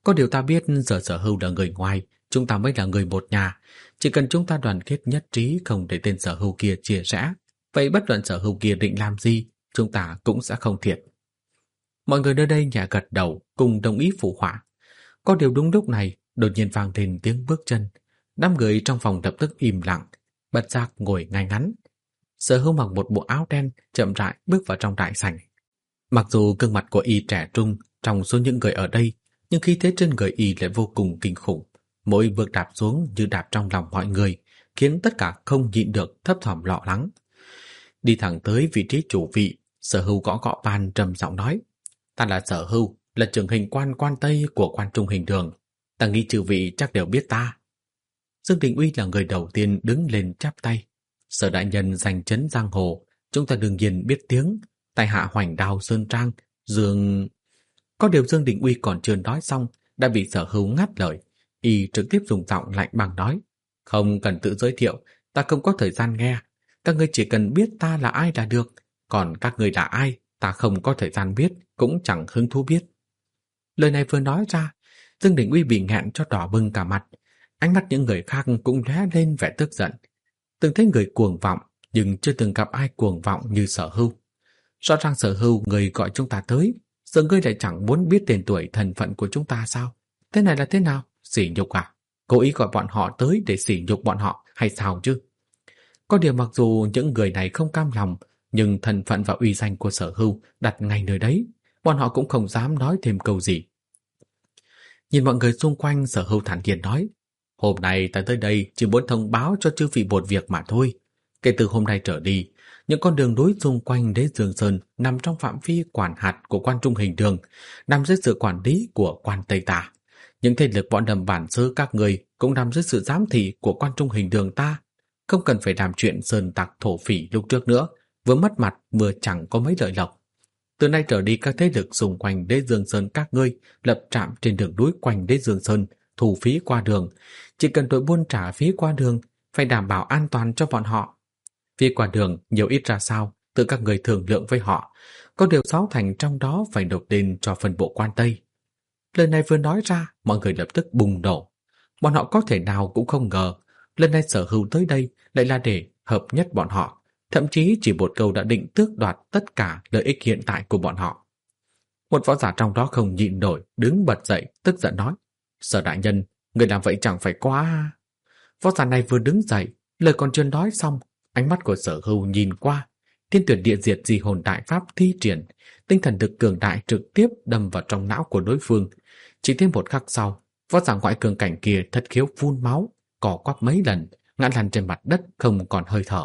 Có điều ta biết giờ Sở Hưu là người ngoài, chúng ta mới là người một nhà. Chỉ cần chúng ta đoàn kết nhất trí, không để tên Sở Hưu kia chia rẽ, vậy bất luận Sở Hưu kia định làm gì, chúng ta cũng sẽ không thiệt. Mọi người nơi đây nhẹ gật đầu, cùng đồng ý phụ họa. Có điều đúng lúc này, đột nhiên vang lên tiếng bước chân. Năm người trong phòng lập tức im lặng, bật giác ngồi ngay ngắn. Sở Hưu mặc một bộ áo đen, chậm rãi bước vào trong đại sảnh. Mặc dù gương mặt của y trẻ trung trong số những người ở đây, nhưng khí thế trên người y lại vô cùng kinh khủng. Mỗi bước đạp xuống như đạp trong lòng mọi người, khiến tất cả không nhịn được thấp thỏm lo lắng. Đi thẳng tới vị trí chủ vị, Sở Hưu gõ gõ bàn trầm giọng nói: "Ta là Sở Hưu, là trưởng hình quan quan Tây của quan trung hình đường. Ta nghĩ chư vị chắc đều biết ta." Dương Đình Uy là người đầu tiên đứng lên chắp tay. "Sở đại nhân danh chấn giang hồ, chúng ta đương nhiên biết tiếng. Tại hạ Hoành Đao Sơn Trang, Dương..." Có điều Dương Đình Uy còn chưa nói xong, đã bị Sở Hưu ngắt lời. Y trực tiếp dùng giọng lạnh băng nói: "Không cần tự giới thiệu, ta không có thời gian nghe. Các ngươi chỉ cần biết ta là ai là được. Còn các ngươi là ai, ta không có thời gian biết, cũng chẳng hứng thú biết." Lời này vừa nói ra, Dương Đình Uy bị nghẹn cho đỏ bừng cả mặt. Ánh mắt những người khác cũng lóe lên vẻ tức giận. Từng thấy người cuồng vọng, nhưng chưa từng gặp ai cuồng vọng như Sở Hưu. Rõ ràng Sở Hưu người gọi chúng ta tới, giờ ngươi lại chẳng muốn biết tên tuổi thân phận của chúng ta sao? Thế này là thế nào? Sỉ nhục à? Cố ý gọi bọn họ tới để sỉ nhục bọn họ hay sao chứ? Có điều mặc dù những người này không cam lòng, nhưng thân phận và uy danh của Sở Hưu đặt ngay nơi đấy, bọn họ cũng không dám nói thêm câu gì. Nhìn mọi người xung quanh, Sở Hưu thản nhiên nói: "Hôm nay ta tới đây chỉ muốn thông báo cho chư vị một việc mà thôi. Kể từ hôm nay trở đi, những con đường núi xung quanh Đế Dương Sơn nằm trong phạm vi quản hạt của quan trung hình đường, nằm dưới sự quản lý của quan Tây ta. Những thế lực võ lâm bản xứ các người cũng nằm dưới sự giám thị của quan trung hình đường ta. Không cần phải làm chuyện sơn tặc thổ phỉ lúc trước nữa, vừa mất mặt vừa chẳng có mấy lợi lộc. Từ nay trở đi, các thế lực xung quanh Đế Dương Sơn các ngươi lập trạm trên đường núi quanh Đế Dương Sơn, thu phí qua đường. Chỉ cần đội buôn trả phí qua đường, phải đảm bảo an toàn cho bọn họ. Phí qua đường nhiều ít ra sao, tự các người thương lượng với họ. Có điều sáu thành trong đó phải nộp lên cho phần bộ quan Tây." Lời này vừa nói ra, mọi người lập tức bùng nổ. Bọn họ có thể nào cũng không ngờ, lần này Sở Hưu tới đây lại là để hợp nhất bọn họ. Thậm chí chỉ một câu đã định tước đoạt tất cả lợi ích hiện tại của bọn họ. Một võ giả trong đó không nhịn nổi, đứng bật dậy, tức giận nói: "Sở đại nhân, người làm vậy chẳng phải quá..." Võ giả này vừa đứng dậy, lời còn chưa nói xong, ánh mắt của Sở Hưu nhìn qua, thiên tuyển địa diệt di hồn đại pháp thi triển, tinh thần lực cường đại trực tiếp đâm vào trong não của đối phương. Chỉ thêm một khắc sau, võ giả ngoại cường cảnh kia thất khiếu phun máu, cỏ quắp mấy lần, ngã lăn trên mặt đất không còn hơi thở.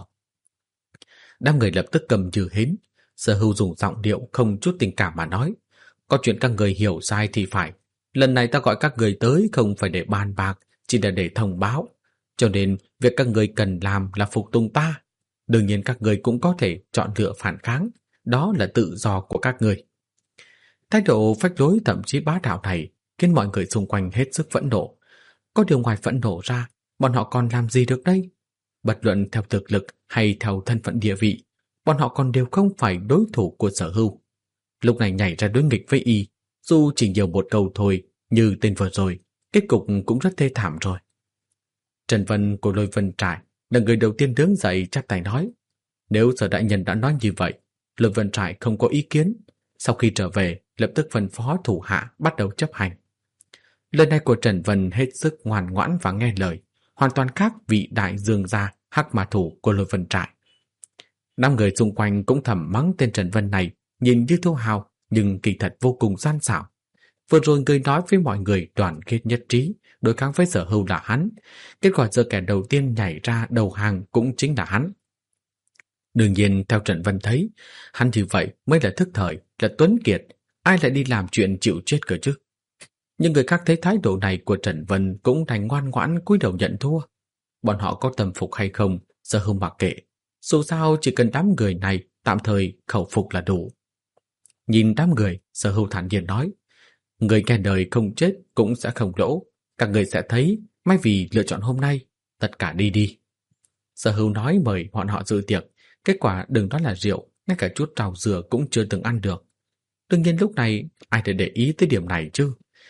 Đám người lập tức cầm như hến. Sở Hưu dùng giọng điệu không chút tình cảm mà nói: "Có chuyện các người hiểu sai thì phải. Lần này ta gọi các người tới không phải để bàn bạc, chỉ là để thông báo. Cho nên việc các người cần làm là phục tùng ta. Đương nhiên các người cũng có thể chọn lựa phản kháng, đó là tự do của các người." Thái độ phách lối thậm chí bá đạo này khiến mọi người xung quanh hết sức phẫn nộ. Có điều ngoài phẫn nộ ra, bọn họ còn làm gì được đây? Bất luận theo thực lực hay theo thân phận địa vị, bọn họ còn đều không phải đối thủ của Sở Hưu. Lúc này nhảy ra đối nghịch với y, dù chỉ nhiều một câu thôi, như tên vừa rồi, kết cục cũng rất thê thảm rồi. Trần Vân của Lôi Vân Trại là người đầu tiên đứng dậy chắp tay nói: "Nếu Sở đại nhân đã nói như vậy, Lôi Vân Trại không có ý kiến. Sau khi trở về, lập tức phân phó thủ hạ bắt đầu chấp hành." Lời này của Trần Vân hết sức ngoan ngoãn và nghe lời, hoàn toàn khác vị đại dương gia hắc mà thủ của Lôi Vân Trại. Năm người xung quanh cũng thầm mắng tên Trần Vân này, nhìn như thô hào nhưng kỳ thật vô cùng gian xảo. Vừa rồi người nói với mọi người đoàn kết nhất trí, đối kháng với Sở Hưu là hắn. Kết quả giờ kẻ đầu tiên nhảy ra đầu hàng cũng chính là hắn. Đương nhiên theo Trần Vân thấy, hắn như vậy mới là thức thời, là tuấn kiệt, ai lại đi làm chuyện chịu chết cơ chứ. Nhưng người khác thấy thái độ này của Trần Vân cũng thành ngoan ngoãn cúi đầu nhận thua. Bọn họ có tâm phục hay không, Sở Hưu mặc kệ. Dù sao chỉ cần đám người này tạm thời khẩu phục là đủ. Nhìn đám người, Sở Hưu thản nhiên nói: "Người nghe đời không chết cũng sẽ không lỗ. Các người sẽ thấy, may vì lựa chọn hôm nay, tất cả đi đi." Sở Hưu nói mời bọn họ dự tiệc, kết quả đừng nói là rượu, ngay cả chút rau dừa cũng chưa từng ăn được. Đương nhiên lúc này ai để để ý tới điểm này chứ.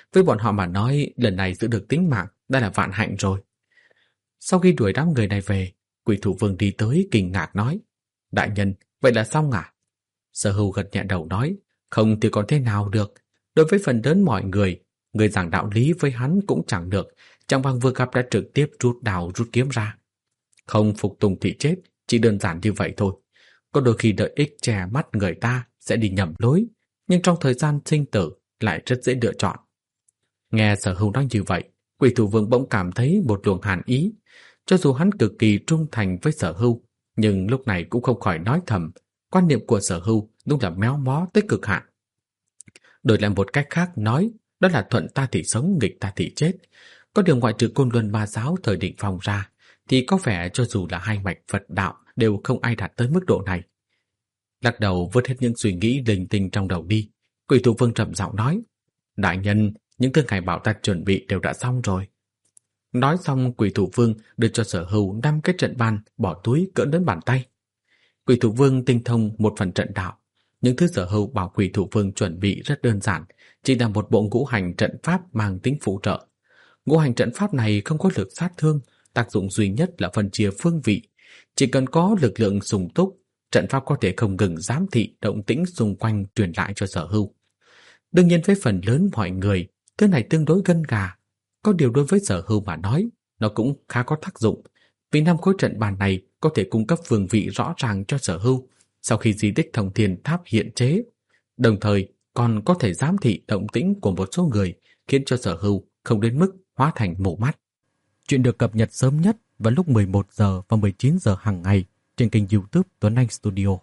Với bọn họ mà nói, lần này giữ được tính mạng đã là vạn hạnh rồi. Sau khi đuổi đám người này về, Quỷ Thủ Vương đi tới kinh ngạc nói: Đại nhân, vậy là xong à? Sở Hưu gật nhẹ đầu nói: Không thì còn thế nào được. Đối với phần lớn mọi người, người giảng đạo lý với hắn cũng chẳng được, chẳng bằng vừa gặp đã trực tiếp rút đào rút kiếm ra. Không phục tùng thì chết, chỉ đơn giản như vậy thôi. Có đôi khi đợi ích che mắt người ta sẽ đi nhầm lối, nhưng trong thời gian sinh tử lại rất dễ lựa chọn. Nghe Sở Hưu nói như vậy, Quỷ Thủ Vương bỗng cảm thấy một luồng hàn ý. Cho dù hắn cực kỳ trung thành với Sở Hưu, nhưng lúc này cũng không khỏi nói thầm, quan niệm của Sở Hưu đúng là méo mó tới cực hạn. Đổi lại một cách khác nói, đó là thuận ta thì sống, nghịch ta thì chết. Có điều ngoại trừ Côn Luân Ma Giáo thời Định Phong ra, thì có vẻ cho dù là hai mạch Phật đạo đều không ai đạt tới mức độ này. Lắc đầu vớt hết những suy nghĩ linh tinh trong đầu đi, Quỷ Thủ Vương trầm giọng nói: Đại nhân, những thứ ngài bảo ta chuẩn bị đều đã xong rồi. Nói xong, Quỷ Thủ Vương đưa cho Sở Hưu năm cái trận bàn bỏ túi cỡ lớn bàn tay. Quỷ Thủ Vương tinh thông một phần trận đạo. Những thứ Sở Hưu bảo Quỷ Thủ Vương chuẩn bị rất đơn giản, chỉ là một bộ ngũ hành trận pháp mang tính phụ trợ. Ngũ hành trận pháp này không có lực sát thương, tác dụng duy nhất là phân chia phương vị. Chỉ cần có lực lượng sung túc, trận pháp có thể không ngừng giám thị động tĩnh xung quanh truyền lại cho Sở Hưu. Đương nhiên với phần lớn mọi người, thứ này tương đối gân gà. Có điều đối với Sở Hưu mà nói, nó cũng khá có tác dụng. Vì năm khối trận bàn này có thể cung cấp phương vị rõ ràng cho Sở Hưu sau khi di tích Thông Thiên Tháp hiện chế. Đồng thời còn có thể giám thị động tĩnh của một số người, khiến cho Sở Hưu không đến mức hóa thành mù mắt. Chuyện được cập nhật sớm nhất vào lúc mười một giờ và mười chín giờ hàng ngày trên kênh YouTube Tuấn Anh Studio.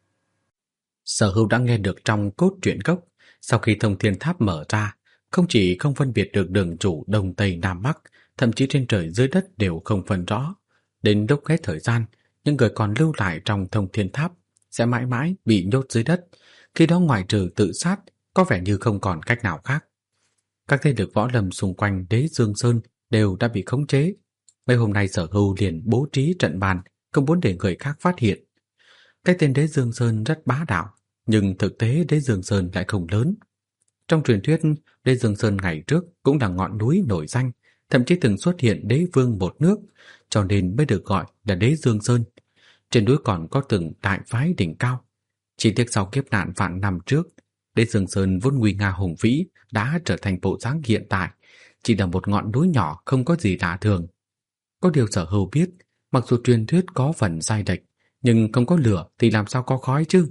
Sở Hưu đã nghe được trong cốt truyện gốc, sau khi Thông Thiên Tháp mở ra, không chỉ không phân biệt được đường chủ Đông Tây Nam Bắc, thậm chí trên trời dưới đất đều không phân rõ. Đến lúc hết thời gian, những người còn lưu lại trong Thông Thiên Tháp sẽ mãi mãi bị nhốt dưới đất, khi đó ngoại trừ tự sát, có vẻ như không còn cách nào khác. Các thế lực võ lâm xung quanh Đế Dương Sơn đều đã bị khống chế. Mấy hôm nay Sở Hưu liền bố trí trận bàn, không muốn để người khác phát hiện. Cái tên Đế Dương Sơn rất bá đạo, nhưng thực tế Đế Dương Sơn lại không lớn. Trong truyền thuyết, Đế Dương Sơn ngày trước cũng là ngọn núi nổi danh, thậm chí từng xuất hiện đế vương một nước, cho nên mới được gọi là Đế Dương Sơn. Trên núi còn có từng đại phái đỉnh cao. Chỉ tiếc sau kiếp nạn vạn năm trước, Đế Dương Sơn vốn nguy nga hùng vĩ đã trở thành bộ dáng hiện tại, chỉ là một ngọn núi nhỏ không có gì lạ thường. Có điều Sở Hưu biết, mặc dù truyền thuyết có phần sai lệch, nhưng không có lửa thì làm sao có khói chứ?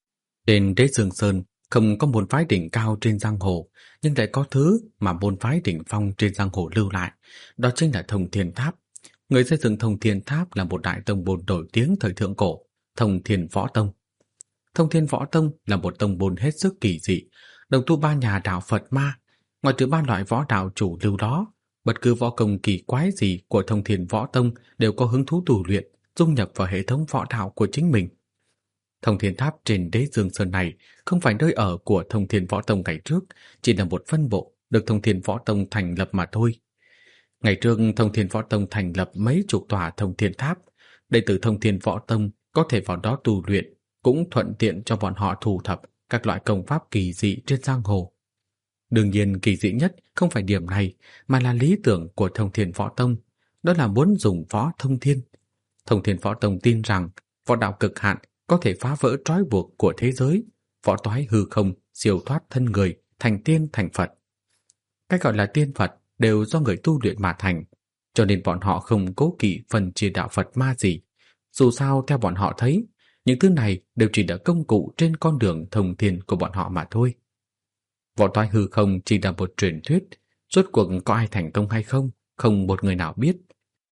Trên Đế Dương Sơn không có môn phái đỉnh cao trên giang hồ, nhưng lại có thứ mà môn phái đỉnh phong trên giang hồ lưu lại, đó chính là Thông Thiên Tháp. Người xây dựng Thông Thiên Tháp là một đại tông môn nổi tiếng thời thượng cổ, Thông Thiên Võ Tông. Thông Thiên Võ Tông là một tông môn hết sức kỳ dị, đồng tu ba nhà đạo Phật Ma. Ngoài trừ ba loại võ đạo chủ lưu đó, bất cứ võ công kỳ quái gì của Thông Thiên Võ Tông đều có hứng thú tu luyện, dung nhập vào hệ thống võ đạo của chính mình. Thông Thiên Tháp trên Đế Dương Sơn này không phải nơi ở của Thông Thiên Võ Tông ngày trước, chỉ là một phân bộ được Thông Thiên Võ Tông thành lập mà thôi. Ngày trước Thông Thiên Võ Tông thành lập mấy chục tòa Thông Thiên Tháp, đệ tử Thông Thiên Võ Tông có thể vào đó tu luyện, cũng thuận tiện cho bọn họ thu thập các loại công pháp kỳ dị trên giang hồ. Đương nhiên kỳ dị nhất không phải điểm này, mà là lý tưởng của Thông Thiên Võ Tông, đó là muốn dùng võ thông thiên. Thông Thiên Võ Tông tin rằng võ đạo cực hạn có thể phá vỡ trói buộc của thế giới, võ toái hư không, siêu thoát thân người, thành tiên thành Phật. Cách gọi là tiên Phật đều do người tu luyện mà thành, cho nên bọn họ không cố kỵ phần chia đạo Phật ma gì. Dù sao theo bọn họ thấy, những thứ này đều chỉ là công cụ trên con đường thông thiên của bọn họ mà thôi. Võ toái hư không chỉ là một truyền thuyết, rốt cuộc có ai thành công hay không, không một người nào biết.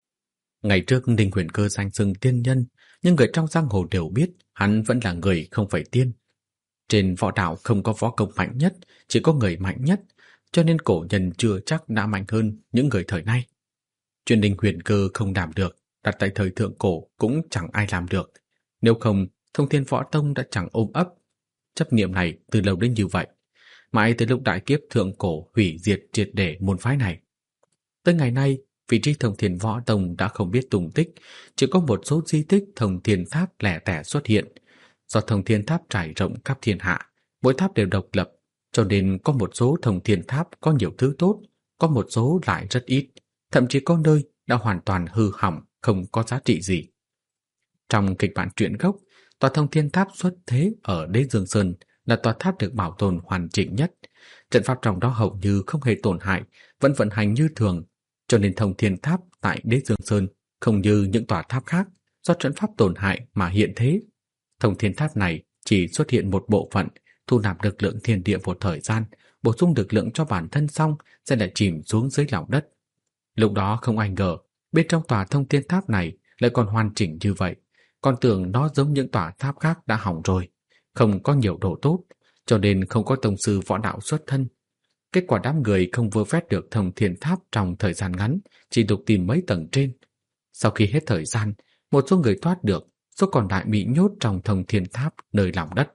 Ngày trước Ninh Huyền Cơ danh xưng tiên nhân, nhưng người trong giang hồ đều biết hắn vẫn là người không phải tiên. Trên võ đạo không có võ công mạnh nhất, chỉ có người mạnh nhất, cho nên cổ nhân chưa chắc đã mạnh hơn những người thời nay. Chuyện Ninh Huyền Cơ không làm được, đặt tại thời thượng cổ cũng chẳng ai làm được. Nếu không, Thông Thiên Võ Tông đã chẳng ôm ấp. Chấp niệm này từ lâu đến như vậy, mãi tới lúc đại kiếp thượng cổ hủy diệt triệt để môn phái này. Tới ngày nay, vị trí Thông Thiên Võ Tông đã không biết tung tích, chỉ có một số di tích Thông Thiên Tháp lẻ tẻ xuất hiện. Do Thông Thiên Tháp trải rộng khắp thiên hạ, mỗi tháp đều độc lập, cho nên có một số thông thiên tháp có nhiều thứ tốt, có một số lại rất ít, thậm chí có nơi đã hoàn toàn hư hỏng, không có giá trị gì. Trong kịch bản truyện gốc, tòa thông thiên tháp xuất thế ở Đế Dương Sơn là tòa tháp được bảo tồn hoàn chỉnh nhất. Trận pháp trong đó hầu như không hề tổn hại, vẫn vận hành như thường, cho nên thông thiên tháp tại Đế Dương Sơn không như những tòa tháp khác do trận pháp tổn hại mà hiện thế. Thông thiên tháp này chỉ xuất hiện một bộ phận, thu nạp lực lượng thiên địa một thời gian, bổ sung lực lượng cho bản thân xong sẽ lại chìm xuống dưới lòng đất. Lúc đó không ai ngờ bên trong tòa thông thiên tháp này lại còn hoàn chỉnh như vậy, còn tưởng nó giống những tòa tháp khác đã hỏng rồi, không có nhiều đồ tốt, cho nên không có tông sư võ đạo xuất thân. Kết quả đám người không vơ vét được thông thiên tháp trong thời gian ngắn, chỉ được tìm mấy tầng trên. Sau khi hết thời gian, một số người thoát được, số còn lại bị nhốt trong thông thiên tháp nơi lòng đất.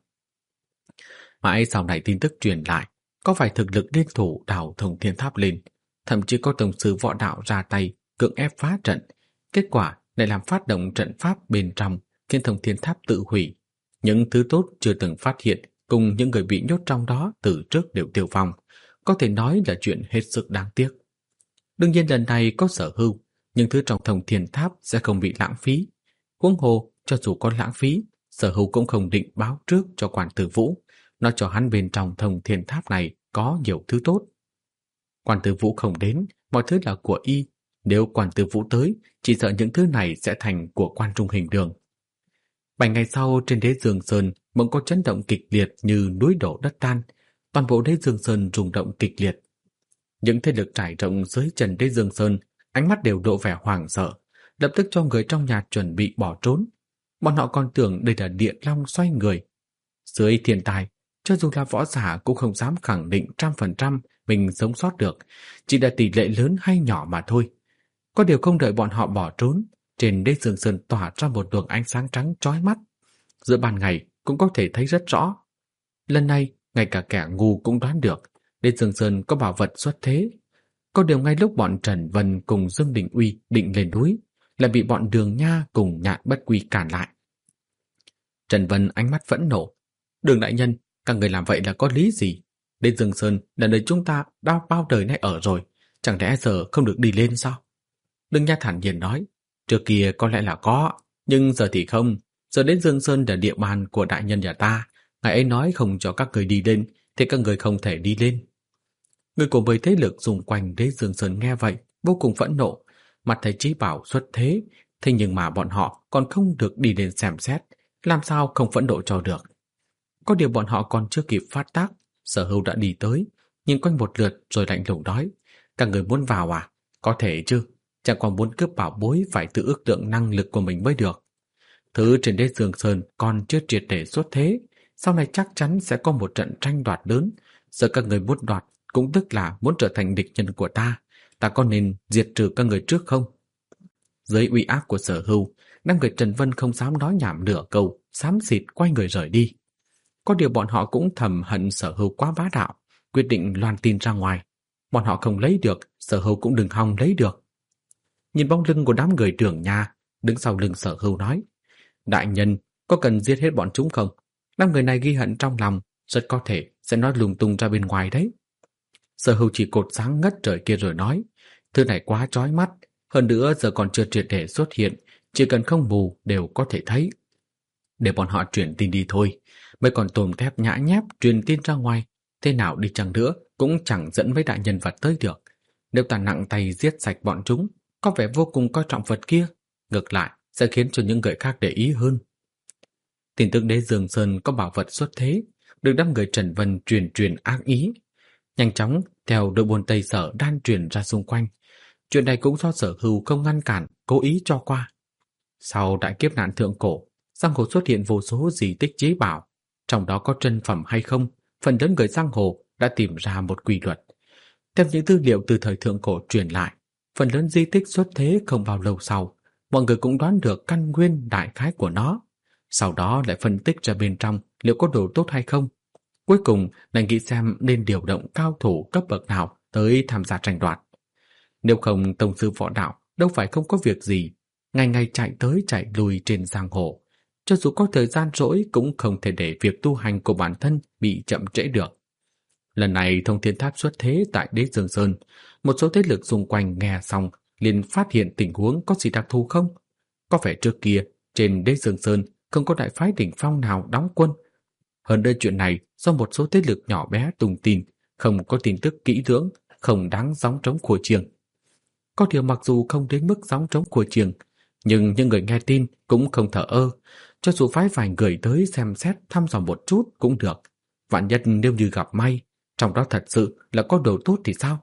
Mãi sau này tin tức truyền lại, có vài thực lực liên thủ đào thông thiên tháp lên, thậm chí có tông sư võ đạo ra tay cưỡng ép phá trận. Kết quả lại làm phát động trận pháp bên trong, khiến thông thiên tháp tự hủy. Những thứ tốt chưa từng phát hiện cùng những người bị nhốt trong đó từ trước đều tiêu vong, có thể nói là chuyện hết sức đáng tiếc. Đương nhiên lần này có Sở Hưu, những thứ trong thông thiên tháp sẽ không bị lãng phí. Huống hồ, cho dù có lãng phí, Sở Hưu cũng không định báo trước cho Quan Tử Vũ, nói cho hắn bên trong thông thiên tháp này có nhiều thứ tốt. Quan Tử Vũ không đến, mọi thứ là của y. Nếu Quan Tử Vũ tới, chỉ sợ những thứ này sẽ thành của Quan Trung Hình Đường. Bảy ngày sau, trên Đế Dương Sơn bỗng có chấn động kịch liệt như núi đổ đất tan. Toàn bộ Đế Dương Sơn rung động kịch liệt. Những thế lực trải rộng dưới chân Đế Dương Sơn, ánh mắt đều độ vẻ hoảng sợ, lập tức cho người trong nhà chuẩn bị bỏ trốn. Bọn họ còn tưởng đây là địa long xoay người. Dưới thiên tai, cho dù là võ giả cũng không dám khẳng định trăm phần trăm mình sống sót được, chỉ là tỷ lệ lớn hay nhỏ mà thôi. Có điều không đợi bọn họ bỏ trốn, trên Đế Dương Sơn tỏa ra một luồng ánh sáng trắng chói mắt. Giữa ban ngày cũng có thể thấy rất rõ. Lần này, ngay cả kẻ ngu cũng đoán được Đế Dương Sơn có bảo vật xuất thế. Có điều ngay lúc bọn Trần Vân cùng Dương Đình Uy định lên núi, lại bị bọn Đường Nha cùng Nhạn Bất Quy cản lại. Trần Vân ánh mắt phẫn nộ. Đường đại nhân, các người làm vậy là có lý gì? Đế Dương Sơn là nơi chúng ta đã bao đời nay ở rồi, chẳng lẽ giờ không được đi lên sao? Đường Nha thản nhiên nói, trước kia có lẽ là có, nhưng giờ thì không. Giờ Đế Dương Sơn là địa bàn của đại nhân nhà ta, ngài ấy nói không cho các người đi lên, thì các người không thể đi lên. Người của mấy thế lực xung quanh Đế Dương Sơn nghe vậy, vô cùng phẫn nộ, mặt thấy Chí Bảo xuất thế, thế nhưng mà bọn họ còn không được đi lên xem xét, làm sao không phẫn nộ cho được. Có điều bọn họ còn chưa kịp phát tác, Sở Hưu đã đi tới, nhìn quanh một lượt rồi lạnh lùng nói, các người muốn vào à? Có thể chứ, chẳng còn muốn cướp bảo bối phải tự ước lượng năng lực của mình mới được. Thứ trên Đế Dương Sơn còn chưa triệt để xuất thế, sau này chắc chắn sẽ có một trận tranh đoạt lớn, giờ các người muốn đoạt cũng tức là muốn trở thành địch nhân của ta, ta có nên diệt trừ các người trước không? Dưới uy áp của Sở Hưu, năm người Trần Vân không dám nói nhảm nửa câu, xám xịt quay người rời đi. Có điều bọn họ cũng thầm hận Sở Hưu quá bá đạo, quyết định loan tin ra ngoài. Bọn họ không lấy được, Sở Hưu cũng đừng hòng lấy được. Nhìn bóng lưng của đám người Đường Nha, đứng sau lưng Sở Hưu nói, đại nhân, có cần giết hết bọn chúng không? Năm người này ghi hận trong lòng, rất có thể sẽ nói lung tung ra bên ngoài đấy. Sở Hưu chỉ cột sáng ngất trời kia rồi nói, thứ này quá chói mắt, hơn nữa giờ còn chưa triệt để xuất hiện, chỉ cần không mù đều có thể thấy. Để bọn họ truyền tin đi thôi, mới còn tôm thép nhã nhép truyền tin ra ngoài, thế nào đi chăng nữa cũng chẳng dẫn mấy đại nhân vật tới được. Nếu ta nặng tay giết sạch bọn chúng, có vẻ vô cùng coi trọng vật kia, ngược lại sẽ khiến cho những người khác để ý hơn. Tin tức Đế Dương Sơn có bảo vật xuất thế, được đám người Trần Vân truyền truyền ác ý. Nhanh chóng theo đội buôn Tây Sở đan truyền ra xung quanh. Chuyện này cũng do Sở Hưu không ngăn cản, cố ý cho qua. Sau đại kiếp nạn thượng cổ, giang hồ xuất hiện vô số di tích chí bảo, trong đó có chân phẩm hay không, phần lớn người giang hồ đã tìm ra một quy luật. Theo những tư liệu từ thời thượng cổ truyền lại, phần lớn di tích xuất thế không bao lâu sau, mọi người cũng đoán được căn nguyên đại khái của nó. Sau đó lại phân tích ra bên trong liệu có đồ tốt hay không. Cuối cùng lại nghĩ xem nên điều động cao thủ cấp bậc nào tới tham gia tranh đoạt. Nếu không, tông sư võ đạo đâu phải không có việc gì, ngày ngày chạy tới chạy lui trên giang hồ. Cho dù có thời gian rỗi cũng không thể để việc tu hành của bản thân bị chậm trễ được. Lần này Thông Thiên Tháp xuất thế tại Đế Dương Sơn, một số thế lực xung quanh nghe xong liền phát hiện tình huống có gì đặc thù không? Có vẻ trước kia trên Đế Dương Sơn không có đại phái đỉnh phong nào đóng quân. Hơn nữa chuyện này do một số thế lực nhỏ bé tung tin, không có tin tức kỹ lưỡng, không đáng gióng trống khua chiêng. Có điều mặc dù không đến mức gióng trống khua chiêng, nhưng những người nghe tin cũng không thờ ơ, cho dù phái vài người tới xem xét thăm dò một chút cũng được. Vạn nhất nếu như gặp may, trong đó thật sự là có đồ tốt thì sao?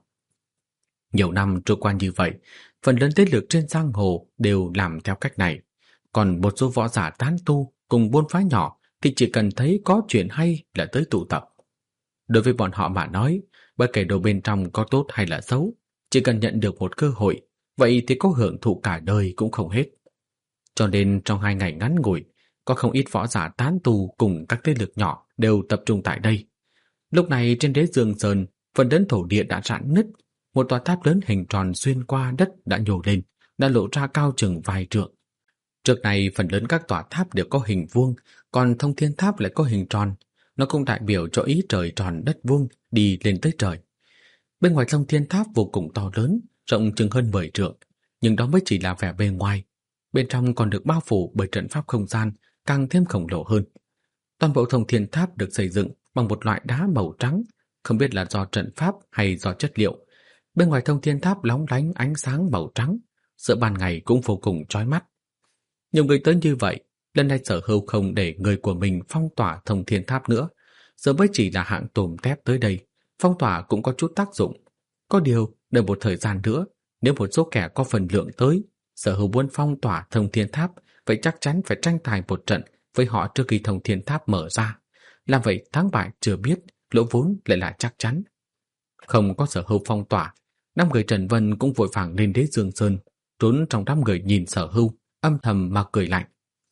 Nhiều năm trôi qua như vậy, phần lớn thế lực trên giang hồ đều làm theo cách này. Còn một số võ giả tán tu cùng buôn phái nhỏ thì chỉ cần thấy có chuyện hay là tới tụ tập. Đối với bọn họ mà nói, bất kể đồ bên trong có tốt hay là xấu, chỉ cần nhận được một cơ hội, vậy thì có hưởng thụ cả đời cũng không hết. Cho nên trong hai ngày ngắn ngủi, có không ít võ giả tán tu cùng các thế lực nhỏ đều tập trung tại đây. Lúc này trên Đế Dương Sơn, phần lớn thổ địa đã rạn nứt, một tòa tháp lớn hình tròn xuyên qua đất đã nhô lên, đã lộ ra cao chừng vài trượng. Trước này phần lớn các tòa tháp đều có hình vuông, còn Thông Thiên Tháp lại có hình tròn. Nó cũng đại biểu cho ý trời tròn đất vuông đi lên tới trời. Bên ngoài Thông Thiên Tháp vô cùng to lớn, rộng chừng hơn mười trượng, nhưng đó mới chỉ là vẻ bề ngoài. Bên trong còn được bao phủ bởi trận pháp không gian, càng thêm khổng lồ hơn. Toàn bộ Thông Thiên Tháp được xây dựng bằng một loại đá màu trắng, không biết là do trận pháp hay do chất liệu. Bên ngoài Thông Thiên Tháp lóng lánh ánh sáng màu trắng, giữa ban ngày cũng vô cùng chói mắt. Nhiều người tới như vậy, lần này Sở Hưu không để người của mình phong tỏa Thông Thiên Tháp nữa, giờ mới chỉ là hạng tôm tép tới đây, phong tỏa cũng có chút tác dụng. Có điều, đợi một thời gian nữa, nếu một số kẻ có phần lượng tới, Sở Hưu muốn phong tỏa Thông Thiên Tháp, vậy chắc chắn phải tranh tài một trận với họ trước khi Thông Thiên Tháp mở ra. Làm vậy thắng bại chưa biết, lỗ vốn lại là chắc chắn. Không có Sở Hưu phong tỏa, năm người Trần Vân cũng vội vàng lên Đế Dương Sơn, trốn trong đám người nhìn Sở Hưu, âm thầm mà cười lạnh.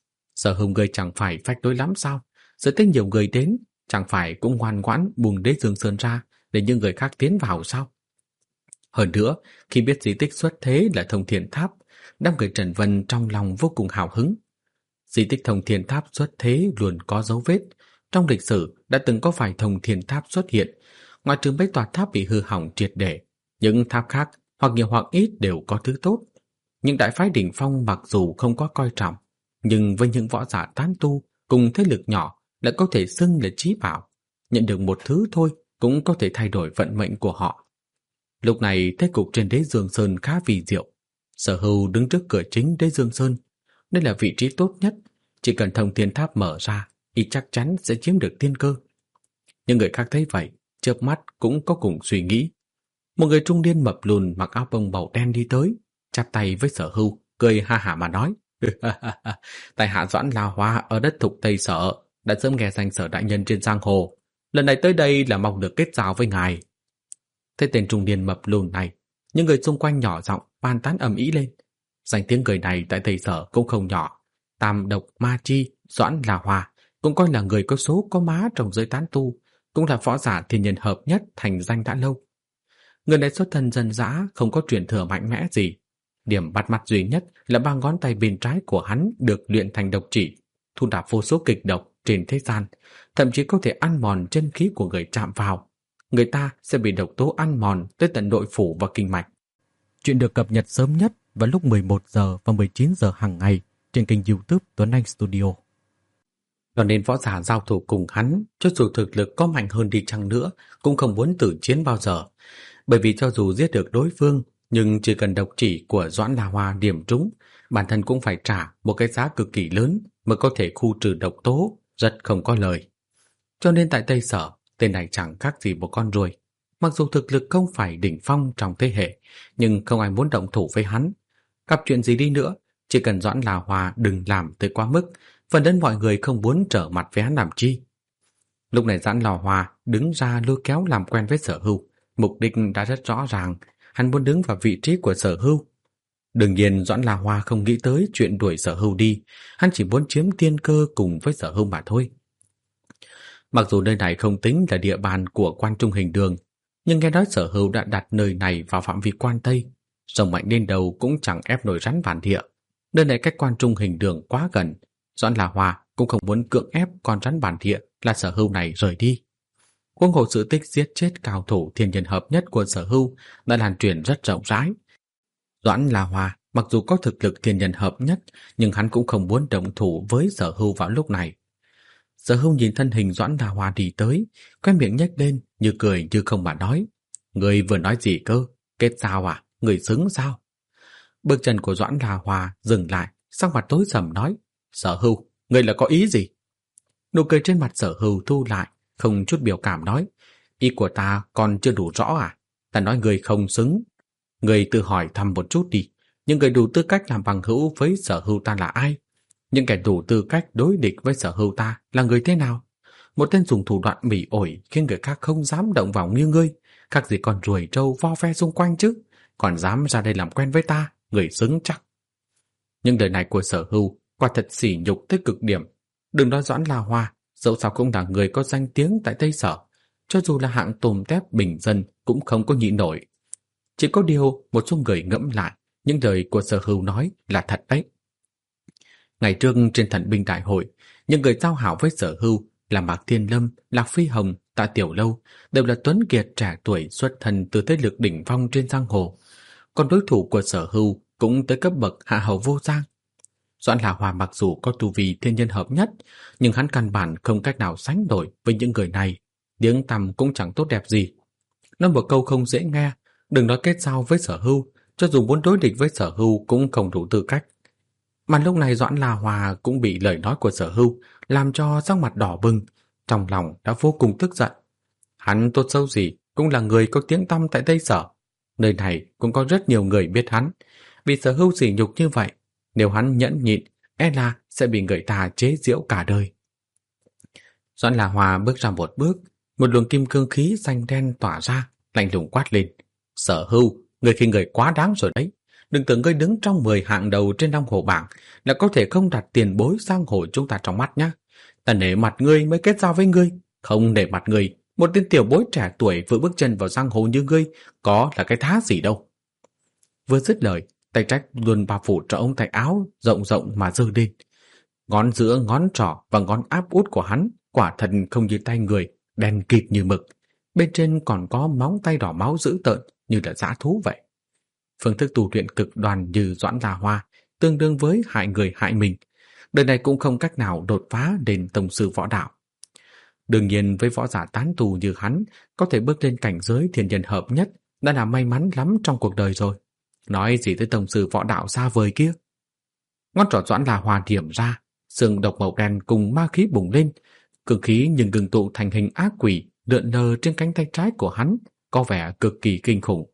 Sở Hưu người chẳng phải phách đối lắm sao? Giờ thấy nhiều người đến, chẳng phải cũng ngoan ngoãn buông Đế Dương Sơn ra để những người khác tiến vào sao? Hơn nữa, khi biết di tích xuất thế là Thông Thiên Tháp, năm người Trần Vân trong lòng vô cùng hào hứng. Di tích Thông Thiên Tháp xuất thế luôn có dấu vết. Trong lịch sử đã từng có vài Thông Thiên Tháp xuất hiện, ngoài trừ mấy tòa tháp bị hư hỏng triệt để, những tháp khác hoặc nhiều hoặc ít đều có thứ tốt. Những đại phái đỉnh phong mặc dù không có coi trọng, nhưng với những võ giả tán tu cùng thế lực nhỏ lại có thể xưng là chí bảo. Nhận được một thứ thôi cũng có thể thay đổi vận mệnh của họ. Lúc này thế cục trên Đế Dương Sơn khá kỳ diệu. Sở Hưu đứng trước cửa chính Đế Dương Sơn. Đây là vị trí tốt nhất, chỉ cần Thông Thiên Tháp mở ra, y chắc chắn sẽ chiếm được tiên cơ. Nhưng người khác thấy vậy, chớp mắt cũng có cùng suy nghĩ. Một người trung niên mập lùn mặc áo bông màu đen đi tới, chắp tay với Sở Hưu, cười ha hả mà nói: tại hạ Doãn La Hoa ở đất Thục Tây Sở đã sớm nghe danh Sở đại nhân trên giang hồ, lần này tới đây là mong được kết giao với ngài. Thế tên trung niên mập lùn này, những người xung quanh nhỏ giọng bàn tán ầm ĩ lên. Danh tiếng người này tại Tây Sở cũng không nhỏ. Tam độc ma chi, Doãn La Hoa cũng coi là người có số có má trong giới tán tu, cũng là võ giả thiên nhân hợp nhất thành danh đã lâu. Người này xuất thân dân dã, không có truyền thừa mạnh mẽ gì. Điểm bắt mắt duy nhất là ba ngón tay bên trái của hắn được luyện thành độc chỉ, thu nạp vô số kịch độc trên thế gian, thậm chí có thể ăn mòn chân khí của người chạm vào. Người ta sẽ bị độc tố ăn mòn tới tận nội phủ và kinh mạch. Chuyện được cập nhật sớm nhất vào lúc mười một giờ và mười chín giờ hàng ngày trên kênh YouTube Tuấn Anh Studio. Cho nên võ giả giao thủ cùng hắn, cho dù thực lực có mạnh hơn đi chăng nữa, cũng không muốn tử chiến bao giờ. Bởi vì cho dù giết được đối phương, nhưng chỉ cần độc chỉ của Doãn La Hoa điểm trúng, bản thân cũng phải trả một cái giá cực kỳ lớn mới có thể khu trừ độc tố, rất không có lời. Cho nên tại Tây Sở, tên này chẳng khác gì một con ruồi. Mặc dù thực lực không phải đỉnh phong trong thế hệ, nhưng không ai muốn động thủ với hắn. Gặp chuyện gì đi nữa, chỉ cần Doãn La Hoa đừng làm tới quá mức, phần lớn mọi người không muốn trở mặt với hắn làm chi. Lúc này Doãn La Hoa đứng ra lôi kéo làm quen với Sở Hưu, mục đích đã rất rõ ràng, hắn muốn đứng vào vị trí của Sở Hưu. Đương nhiên Doãn La Hoa không nghĩ tới chuyện đuổi Sở Hưu đi, hắn chỉ muốn chiếm tiên cơ cùng với Sở Hưu mà thôi. Mặc dù nơi này không tính là địa bàn của Quan Trung Hình Đường, nhưng nghe nói Sở Hưu đã đặt nơi này vào phạm vi Quan Tây, rồng mạnh lên đầu cũng chẳng ép nổi rắn bản địa. Nơi này cách Quan Trung Hình Đường quá gần, Doãn La Hoa cũng không muốn cưỡng ép con rắn bản địa là Sở Hưu này rời đi. Huống hồ sự tích giết chết cao thủ thiên nhân hợp nhất của Sở Hưu đã lan truyền rất rộng rãi. Doãn La Hoa mặc dù có thực lực thiên nhân hợp nhất, nhưng hắn cũng không muốn động thủ với Sở Hưu vào lúc này. Sở Hưu nhìn thân hình Doãn La Hoa đi tới, khóe miệng nhếch lên, như cười như không mà nói: "Người vừa nói gì cơ? Kết giao à? Người xứng sao?" Bước chân của Doãn La Hoa dừng lại, sắc mặt tối sầm nói: "Sở Hưu, người là có ý gì?" Nụ cười trên mặt Sở Hưu thu lại, không chút biểu cảm nói: "Ý của ta còn chưa đủ rõ à? Ta nói người không xứng. Người tự hỏi thăm một chút đi, những người đủ tư cách làm bằng hữu với Sở Hưu ta là ai? Những kẻ đủ tư cách đối địch với Sở Hưu ta là người thế nào? Một tên dùng thủ đoạn bỉ ổi khiến người khác không dám động vào như ngươi, khác gì còn ruồi trâu vo ve xung quanh chứ, còn dám ra đây làm quen với ta, người xứng chắc." Những lời này của Sở Hưu quả thật sỉ nhục tới cực điểm. Đừng nói Doãn La Hoa, dẫu sao cũng là người có danh tiếng tại Tây Sở, cho dù là hạng tôm tép bình dân cũng không có nhịn nổi. Chỉ có điều một số người ngẫm lại, những lời của Sở Hưu nói là thật đấy. Ngày trước trên thần binh đại hội, những người giao hảo với Sở Hưu là Mạc Thiên Lâm, Lạc Phi Hồng, Tạ Tiểu Lâu đều là tuấn kiệt trẻ tuổi xuất thân từ thế lực đỉnh phong trên giang hồ. Còn đối thủ của Sở Hưu cũng tới cấp bậc hạ hầu vô giang. Doãn La Hoa mặc dù có tu vi thiên nhân hợp nhất, nhưng hắn căn bản không cách nào sánh đổi với những người này, tiếng tăm cũng chẳng tốt đẹp gì. Nói một câu không dễ nghe, đừng nói kết giao với Sở Hưu, cho dù muốn đối địch với Sở Hưu cũng không đủ tư cách. Mà lúc này Doãn La Hoa cũng bị lời nói của Sở Hưu làm cho sắc mặt đỏ bừng, trong lòng đã vô cùng tức giận. Hắn tốt xấu gì cũng là người có tiếng tăm tại Tây Sở, nơi này cũng có rất nhiều người biết hắn. Vì Sở Hưu sỉ nhục như vậy, nếu hắn nhẫn nhịn, e là sẽ bị người ta chế giễu cả đời. Doãn La Hoa bước ra một bước, một luồng kim cương khí xanh đen tỏa ra, lạnh lùng quát lên: "Sở Hưu, người khi người quá đáng rồi đấy. Đừng tưởng ngươi đứng trong mười hạng đầu trên Long Hồ bảng là có thể không đặt tiền bối giang hồ chúng ta trong mắt nhá. Ta nể mặt ngươi mới kết giao với ngươi, không nể mặt ngươi, một tên tiểu bối trẻ tuổi vừa bước chân vào giang hồ như ngươi có là cái thá gì đâu." Vừa dứt lời, tay trách luôn bao phủ cho ống tay áo rộng rộng mà giơ lên. Ngón giữa, ngón trỏ và ngón áp út của hắn quả thật không như tay người, đen kịt như mực. Bên trên còn có móng tay đỏ máu dữ tợn như là dã thú vậy. Phương thức tu luyện cực đoan như Doãn La Hoa tương đương với hại người hại mình. Đời này cũng không cách nào đột phá đến tông sư võ đạo. Đương nhiên với võ giả tán tu như hắn, có thể bước lên cảnh giới thiên nhân hợp nhất đã là may mắn lắm trong cuộc đời rồi. Nói gì tới tông sư võ đạo xa vời kia. Ngón trỏ Doãn La Hoa điểm ra, sương độc màu đen cùng ma khí bùng lên, cực khí nhưng ngừng tụ thành hình ác quỷ lượn lờ trên cánh tay trái của hắn, có vẻ cực kỳ kinh khủng.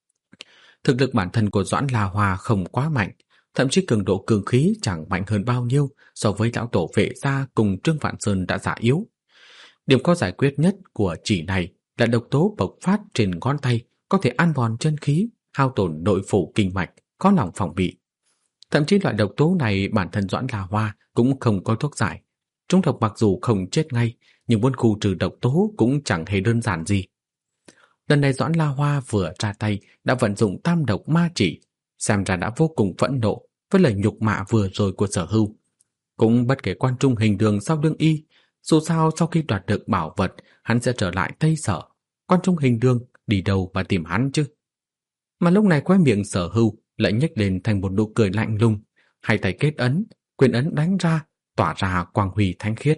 Thực lực bản thân của Doãn La Hoa không quá mạnh, thậm chí cường độ cường khí chẳng mạnh hơn bao nhiêu so với lão tổ Vệ gia cùng Trương Vạn Sơn đã giả yếu. Điểm có giải quyết nhất của chỉ này là độc tố bộc phát trên ngón tay có thể ăn mòn chân khí, hao tổn nội phủ kinh mạch, có lòng phòng bị. Thậm chí loại độc tố này bản thân Doãn La Hoa cũng không có thuốc giải. Trúng độc mặc dù không chết ngay, nhưng muốn khu trừ độc tố cũng chẳng hề đơn giản gì. Lần này Doãn La Hoa vừa ra tay đã vận dụng tam độc ma chỉ, xem ra đã vô cùng phẫn nộ với lời nhục mạ vừa rồi của Sở Hưu. Cũng bất kể Quan Trung Hình Đường sau lưng y, dù sao sau khi đoạt được bảo vật, hắn sẽ trở lại Tây Sở. Quan Trung Hình Đường đi đâu mà tìm hắn chứ? Mà lúc này khóe miệng Sở Hưu lại nhếch lên thành một nụ cười lạnh lùng, hai tay kết ấn, quyền ấn đánh ra, tỏa ra quang huy thánh khiết.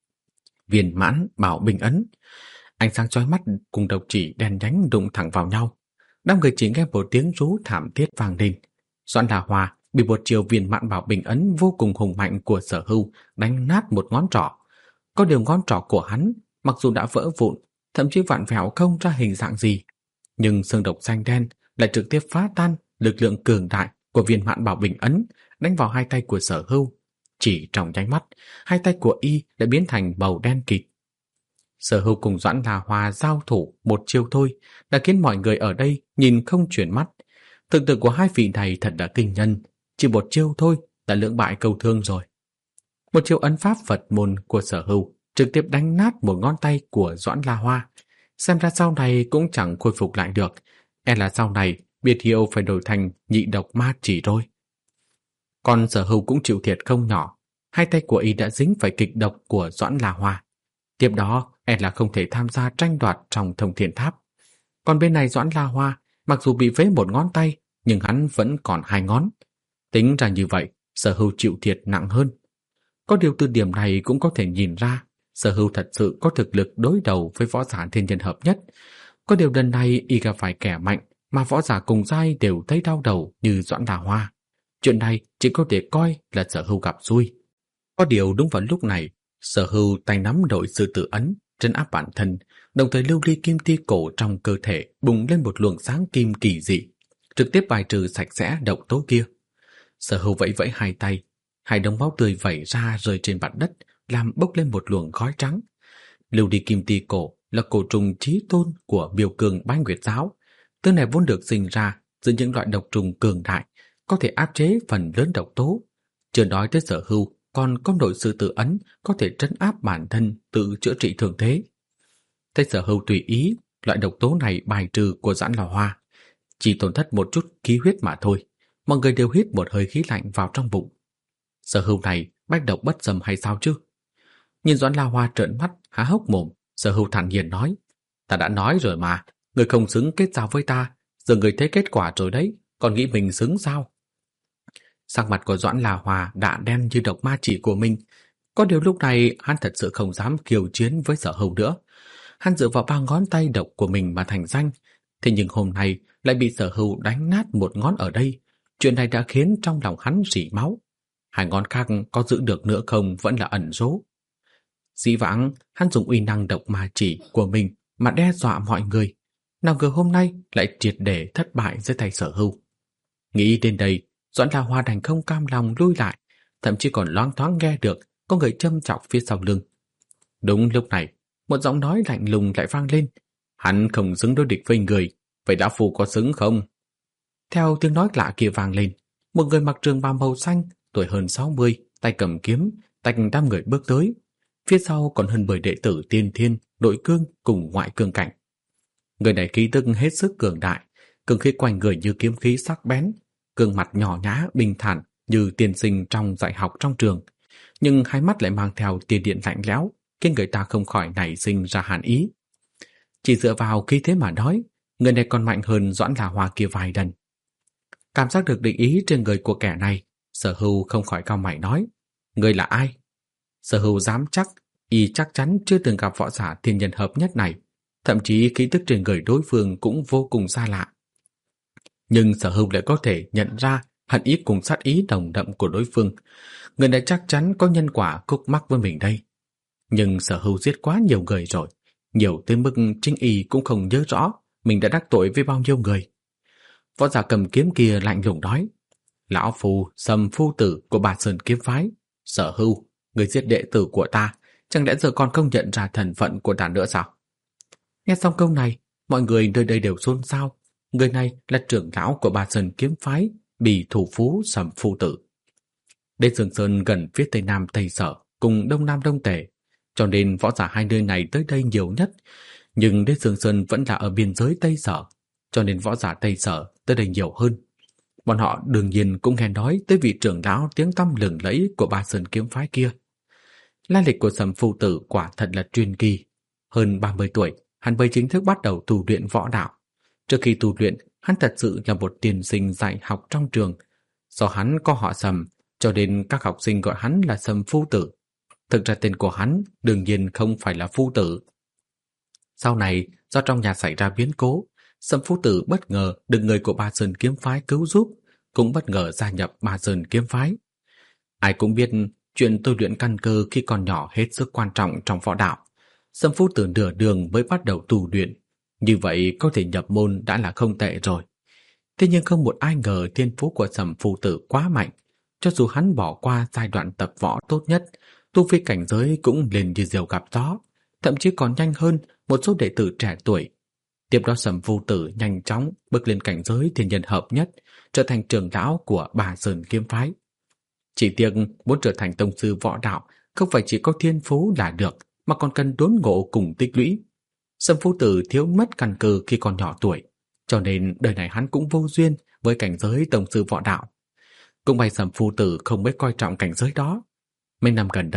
Viên mãn bảo bình ấn, ánh sáng chói mắt cùng độc chỉ đen nhánh đụng thẳng vào nhau. Đám người chỉ nghe một tiếng rú thảm thiết vang lên. Doãn La Hoa bị một chiều viên mãn bảo bình ấn vô cùng hùng mạnh của Sở Hưu đánh nát một ngón trỏ. Có điều ngón trỏ của hắn mặc dù đã vỡ vụn, thậm chí vặn vẹo không ra hình dạng gì, nhưng xương độc xanh đen lại trực tiếp phá tan lực lượng cường đại của viên mãn bảo bình ấn đánh vào hai tay của Sở Hưu. Chỉ trong nháy mắt, hai tay của y đã biến thành màu đen kịt. Sở Hưu cùng Doãn La Hoa giao thủ một chiêu thôi đã khiến mọi người ở đây nhìn không chuyển mắt. Thực lực của hai vị này thật là kinh nhân, chỉ một chiêu thôi đã lưỡng bại câu thương rồi. Một chiêu ấn pháp Phật môn của Sở Hưu trực tiếp đánh nát một ngón tay của Doãn La Hoa. Xem ra sau này cũng chẳng khôi phục lại được, e là sau này biệt hiệu phải đổi thành nhị độc ma chỉ rồi. Còn Sở Hưu cũng chịu thiệt không nhỏ, hai tay của y đã dính phải kịch độc của Doãn La Hoa. Tiếp đó, e là không thể tham gia tranh đoạt trong Thông Thiên Tháp. Còn bên này Doãn La Hoa, mặc dù bị phế một ngón tay, nhưng hắn vẫn còn hai ngón. Tính ra như vậy, Sở Hưu chịu thiệt nặng hơn. Có điều từ điểm này cũng có thể nhìn ra, Sở Hưu thật sự có thực lực đối đầu với võ giả thiên nhân hợp nhất. Có điều lần này y gặp phải kẻ mạnh mà võ giả cùng giai đều thấy đau đầu như Doãn La Hoa. Chuyện này chỉ có thể coi là Sở Hưu gặp xui. Có điều đúng vào lúc này, Sở Hưu tay nắm đội sư tử ấn, trấn áp bản thân, đồng thời lưu ly kim ti cổ trong cơ thể bùng lên một luồng sáng kim kỳ dị, trực tiếp bài trừ sạch sẽ độc tố kia. Sở Hưu vẫy vẫy hai tay, hai đống máu tươi vẩy ra rơi trên mặt đất, làm bốc lên một luồng khói trắng. Lưu ly kim ti cổ là cổ trùng chí tôn của Miêu Cương Bái Nguyệt giáo. Thứ này vốn được sinh ra từ những loại độc trùng cường đại, có thể áp chế phần lớn độc tố. Chưa nói tới Sở Hưu còn có nội sư tử ấn có thể trấn áp bản thân tự chữa trị thường thế. Thấy Sở Hưu tùy ý loại độc tố này bài trừ của Doãn La Hoa, chỉ tổn thất một chút khí huyết mà thôi. Mọi người đều hít một hơi khí lạnh vào trong bụng. Sở Hưu này bách độc bất xâm hay sao chứ? Nhìn Doãn La Hoa trợn mắt há hốc mồm, Sở Hưu thản nhiên nói: "Ta đã nói rồi mà, người không xứng kết giao với ta, giờ người thấy kết quả rồi đấy, còn nghĩ mình xứng sao?" Sắc mặt của Doãn La Hoa đã đen như độc ma chỉ của mình. Có điều lúc này hắn thật sự không dám kiêu chiến với Sở Hưu nữa. Hắn dựa vào ba ngón tay độc của mình mà thành danh, thế nhưng hôm nay lại bị Sở Hưu đánh nát một ngón ở đây. Chuyện này đã khiến trong lòng hắn rỉ máu. Hai ngón khác có giữ được nữa không vẫn là ẩn số. Dĩ vãng hắn dùng uy năng độc ma chỉ của mình mà đe dọa mọi người, nào ngờ hôm nay lại triệt để thất bại dưới tay Sở Hưu. Nghĩ đến đây, Doãn La Hoa đành không cam lòng lui lại, thậm chí còn loáng thoáng nghe được có người châm chọc phía sau lưng. Đúng lúc này, một giọng nói lạnh lùng lại vang lên: "Hắn không xứng đối địch với người, vậy đã phù có xứng không?" Theo tiếng nói lạ kia vang lên, một người mặc trường bào màu xanh, tuổi hơn sáu mươi, tay cầm kiếm, tạch đám người bước tới. Phía sau còn hơn mười đệ tử tiên thiên, nội cương cùng ngoại cương cảnh. Người này khí tức hết sức cường đại, cường khí quanh người như kiếm khí sắc bén, gương mặt nhỏ nhã bình thản như tiên sinh trong dạy học trong trường, nhưng hai mắt lại mang theo tia điện lạnh lẽo, khiến người ta không khỏi nảy sinh ra hàn ý. Chỉ dựa vào khí thế mà nói, người này còn mạnh hơn Doãn La Hoa kia vài lần. Cảm giác được định ý trên người của kẻ này, Sở Hưu không khỏi cau mày nói: "Người là ai?" Sở Hưu dám chắc y chắc chắn chưa từng gặp võ giả thiên nhân hợp nhất này, thậm chí khí tức trên người đối phương cũng vô cùng xa lạ. Nhưng Sở Hưu lại có thể nhận ra hận ý cùng sát ý đồng đậm của đối phương. Người này chắc chắn có nhân quả khúc mắc với mình đây. Nhưng Sở Hưu giết quá nhiều người rồi, nhiều tới mức chính y cũng không nhớ rõ mình đã đắc tội với bao nhiêu người. Võ giả cầm kiếm kia lạnh lùng nói: "Lão Phu, Sầm phu tử của Bà Sơn kiếm phái. Sở Hưu, người giết đệ tử của ta, chẳng lẽ giờ còn không nhận ra thân phận của ta nữa sao?" Nghe xong câu này, mọi người nơi đây đều xôn xao. Người này là trưởng lão của Bà Sơn kiếm phái, Bì thủ phú Sầm phu tử. Đế Dương Sơn gần phía tây nam Tây Sở cùng đông nam Đông Tề, cho nên võ giả hai nơi này tới đây nhiều nhất. Nhưng Đế Dương Sơn vẫn là ở biên giới Tây Sở, cho nên võ giả Tây Sở tới đây nhiều hơn. Bọn họ đương nhiên cũng nghe nói tới vị trưởng lão tiếng tăm lừng lẫy của Ba Sơn kiếm phái kia. Lai lịch của Sầm phu tử quả thật là truyền kỳ. Hơn ba mươi tuổi, hắn mới chính thức bắt đầu tu luyện võ đạo. Trước khi tu luyện, hắn thật sự là một tiền sinh dạy học trong trường. Do hắn có họ Sầm, cho nên các học sinh gọi hắn là Sầm phu tử. Thực ra tên của hắn đương nhiên không phải là phu tử. Sau này, do trong nhà xảy ra biến cố, Sầm phu tử bất ngờ được người của Ba Sơn kiếm phái cứu giúp, cũng bất ngờ gia nhập Ba Sơn kiếm phái. Ai cũng biết chuyện tu luyện căn cơ khi còn nhỏ hết sức quan trọng trong võ đạo. Sầm phu tử nửa đường mới bắt đầu tu luyện, như vậy có thể nhập môn đã là không tệ rồi. Thế nhưng không một ai ngờ thiên phú của Sầm phu tử quá mạnh, cho dù hắn bỏ qua giai đoạn tập võ tốt nhất, tu vi cảnh giới cũng lên như diều gặp gió, thậm chí còn nhanh hơn một số đệ tử trẻ tuổi. Tiếp đó Sầm phu tử nhanh chóng bước lên cảnh giới thiên nhân hợp nhất, trở thành trưởng lão của Bà Sơn kiếm phái. Chỉ tiếc muốn trở thành tông sư võ đạo không phải chỉ có thiên phú là được, mà còn cần đốn ngộ cùng tích lũy. Sầm phu tử thiếu mất căn cơ khi còn nhỏ tuổi, cho nên đời này hắn cũng vô duyên với cảnh giới tông sư võ đạo. Cũng may Sầm phu tử không mấy coi trọng cảnh giới đó. Mấy năm gần đây,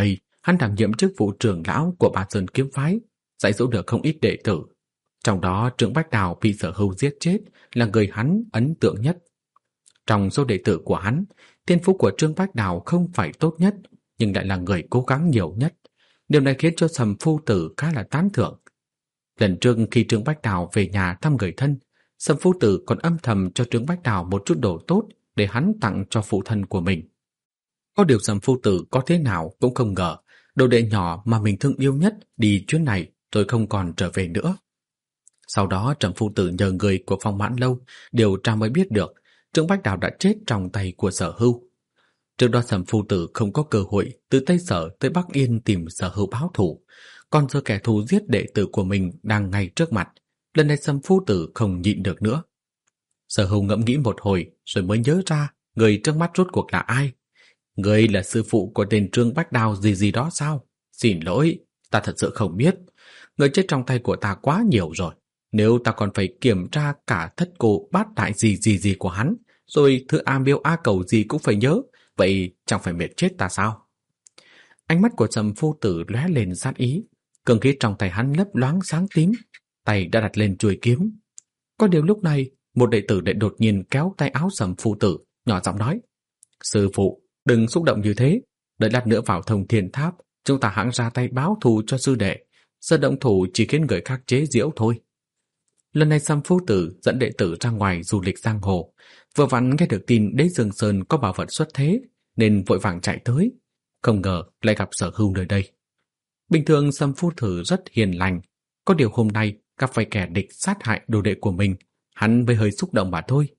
hắn đảm nhiệm chức vụ trưởng lão của Ba Sơn kiếm phái, dạy dỗ được không ít đệ tử. Trong đó Trương Bách Đào bị Sở Hưu giết chết là người hắn ấn tượng nhất. Trong số đệ tử của hắn, thiên phú của Trương Bách Đào không phải tốt nhất, nhưng lại là người cố gắng nhiều nhất. Điều này khiến cho Sầm phu tử khá là tán thưởng. Lần trước khi Trương Bách Đào về nhà thăm người thân, Sầm phu tử còn âm thầm cho Trương Bách Đào một chút đồ tốt để hắn tặng cho phụ thân của mình. Có điều Sầm phu tử có thế nào cũng không ngờ, đồ đệ nhỏ mà mình thương yêu nhất đi chuyến này rồi không còn trở về nữa. Sau đó Trầm phu tử nhờ người của Phong Mãn Lâu điều tra mới biết được Trương Bách Đào đã chết trong tay của Sở Hưu. Trước đó Sầm phu tử không có cơ hội từ Tây Sở tới Bắc Yên tìm Sở Hưu báo thù, còn giờ kẻ thù giết đệ tử của mình đang ngay trước mặt. Lần này Sầm phu tử không nhịn được nữa. Sở Hưu ngẫm nghĩ một hồi rồi mới nhớ ra người trước mắt rốt cuộc là ai. Người là sư phụ của tên Trương Bách Đào gì gì đó sao? Xin lỗi, ta thật sự không biết. Người chết trong tay của ta quá nhiều rồi. Nếu ta còn phải kiểm tra cả thất cổ bát đại gì gì gì của hắn, rồi thứ A miêu A cầu gì cũng phải nhớ, vậy chẳng phải mệt chết ta sao? Ánh mắt của Sầm phu tử lóe lên sát ý, cường khí trong tay hắn lấp loáng sáng tím, tay đã đặt lên chuôi kiếm. Có điều lúc này, một đệ tử lại đột nhiên kéo tay áo Sầm phu tử, nhỏ giọng nói: "Sư phụ, đừng xúc động như thế, đợi lát nữa vào Thông Thiên Tháp, chúng ta hãng ra tay báo thù cho sư đệ. Giờ động thủ chỉ khiến người khác chế giễu thôi." Lần này Sầm phu tử dẫn đệ tử ra ngoài du lịch giang hồ, vừa vặn nghe được tin Đế Dương Sơn có bảo vật xuất thế, nên vội vàng chạy tới. Không ngờ lại gặp Sở Hưu nơi đây. Bình thường Sầm phu tử rất hiền lành, có điều hôm nay gặp phải kẻ địch sát hại đồ đệ của mình, hắn mới hơi xúc động mà thôi.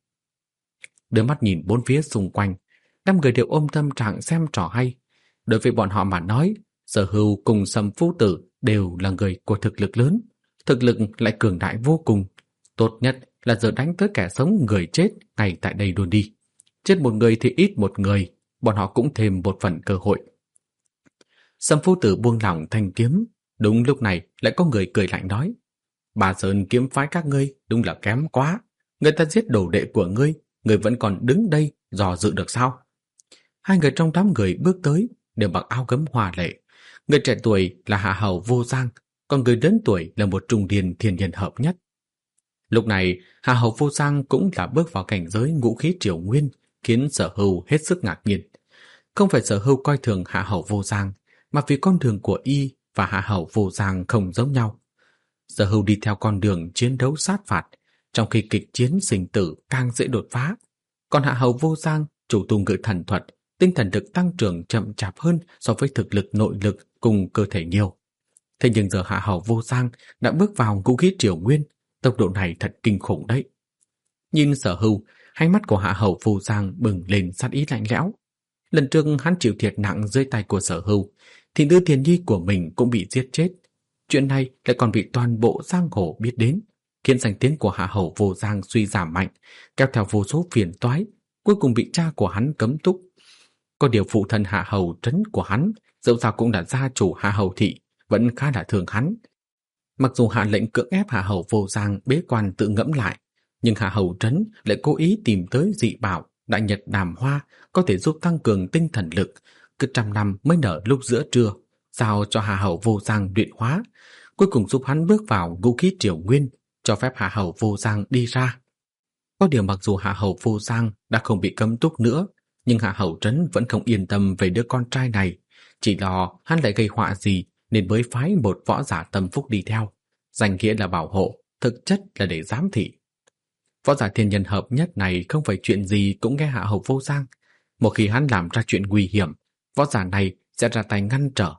Đưa mắt nhìn bốn phía xung quanh, năm người đều ôm tâm trạng xem trò hay. Đối với bọn họ mà nói, Sở Hưu cùng Sầm phu tử đều là người của thực lực lớn, thực lực lại cường đại vô cùng. Tốt nhất là giờ đánh tới kẻ sống người chết ngay tại đây luôn đi. Chết một người thì ít một người, bọn họ cũng thêm một phần cơ hội. Sầm phu tử buông lỏng thanh kiếm. Đúng lúc này lại có người cười lạnh nói: "Bà Sơn kiếm phái các ngươi đúng là kém quá. Người ta giết đồ đệ của ngươi, ngươi vẫn còn đứng đây dò dự được sao?" Hai người trong đám người bước tới đều mặc áo gấm hoa lệ. Người trẻ tuổi là Hạ Hầu Vô Giang, còn người lớn tuổi là một trung niên thiên nhân hợp nhất. Lúc này Hạ Hầu Vô Giang cũng là bước vào cảnh giới ngũ khí triều nguyên, khiến Sở Hưu hết sức ngạc nhiên. Không phải Sở Hưu coi thường Hạ Hầu Vô Giang, mà vì con đường của y và Hạ Hầu Vô Giang không giống nhau. Sở Hưu đi theo con đường chiến đấu sát phạt, trong khi kịch chiến sinh tử càng dễ đột phá. Còn Hạ Hầu Vô Giang chủ tu ngự thần thuật, tinh thần lực tăng trưởng chậm chạp hơn so với thực lực nội lực cùng cơ thể nhiều. Thế nhưng giờ Hạ Hầu Vô Giang đã bước vào ngũ khí triều nguyên, tốc độ này thật kinh khủng đấy. Nhìn Sở Hưu, hai mắt của Hạ Hầu Vô Giang bừng lên sát ý lạnh lẽo. Lần trước hắn chịu thiệt nặng dưới tay của Sở Hưu, thì Tư Thiền Nhi của mình cũng bị giết chết. Chuyện này lại còn bị toàn bộ giang hồ biết đến, khiến danh tiếng của Hạ Hầu Vô Giang suy giảm mạnh, kéo theo vô số phiền toái, cuối cùng bị cha của hắn cấm túc. Có điều phụ thân Hạ Hầu Trấn của hắn, dẫu sao cũng là gia chủ Hạ Hầu Thị, vẫn khá là thương hắn. Mặc dù hạ lệnh cưỡng ép Hạ Hầu Vô Giang bế quan tự ngẫm lại, nhưng Hạ Hầu Trấn lại cố ý tìm tới dị bảo Đại Nhật Đàm Hoa có thể giúp tăng cường tinh thần lực, cứ trăm năm mới nở lúc giữa trưa, giao cho Hạ Hầu Vô Giang luyện hóa, cuối cùng giúp hắn bước vào ngũ khí triều nguyên, cho phép Hạ Hầu Vô Giang đi ra. Có điều mặc dù Hạ Hầu Vô Giang đã không bị cấm túc nữa, nhưng Hạ Hầu Trấn vẫn không yên tâm về đứa con trai này, chỉ lo hắn lại gây họa gì nên mới phái một võ giả tâm phúc đi theo, danh nghĩa là bảo hộ, thực chất là để giám thị. Võ giả thiên nhân hợp nhất này không phải chuyện gì cũng nghe Hạ Hầu Vô Giang. Một khi hắn làm ra chuyện nguy hiểm, võ giả này sẽ ra tay ngăn trở.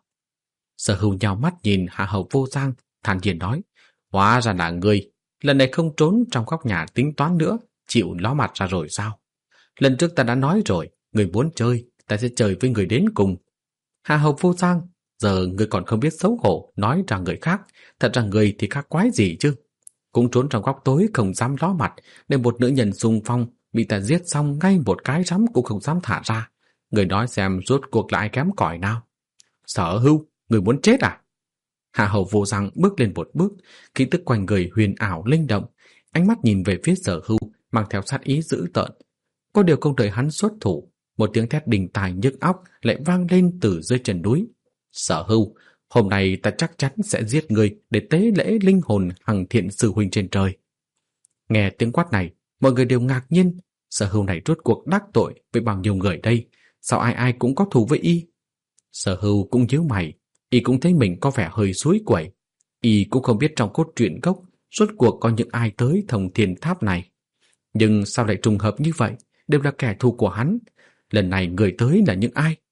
Sở Hưu nhào mắt nhìn Hạ Hầu Vô Giang, thản nhiên nói: "Hóa ra là ngươi, lần này không trốn trong góc nhà tính toán nữa, chịu ló mặt ra rồi sao? Lần trước ta đã nói rồi, người muốn chơi, ta sẽ chơi với người đến cùng." Hạ Hầu Vô Giang, giờ người còn không biết xấu hổ nói ra người khác, thật ra người thì khác quái gì chứ? Cũng trốn trong góc tối không dám ló mặt, nên một nữ nhân xung phong bị ta giết xong ngay một cái rắm cũng không dám thả ra. Người nói xem rốt cuộc là ai kém cỏi nào? Sở Hưu, người muốn chết à? Hạ Hầu Vô Giang bước lên một bước, khí tức quanh người huyền ảo linh động, ánh mắt nhìn về phía Sở Hưu mang theo sát ý dữ tợn. Có điều không đợi hắn xuất thủ, một tiếng thét đình tài nhức óc lại vang lên từ dưới chân núi. Sở Hưu, hôm nay ta chắc chắn sẽ giết ngươi để tế lễ linh hồn Hằng Thiện sư huynh trên trời. Nghe tiếng quát này, mọi người đều ngạc nhiên. Sở Hưu này rốt cuộc đắc tội với bao nhiêu người đây? Sao ai ai cũng có thù với y? Sở Hưu cũng nhíu mày, y cũng thấy mình có vẻ hơi suối quẩy. Y cũng không biết trong cốt truyện gốc rốt cuộc có những ai tới Thông Thiên Tháp này. Nhưng sao lại trùng hợp như vậy? Đều là kẻ thù của hắn. Lần này người tới là những ai?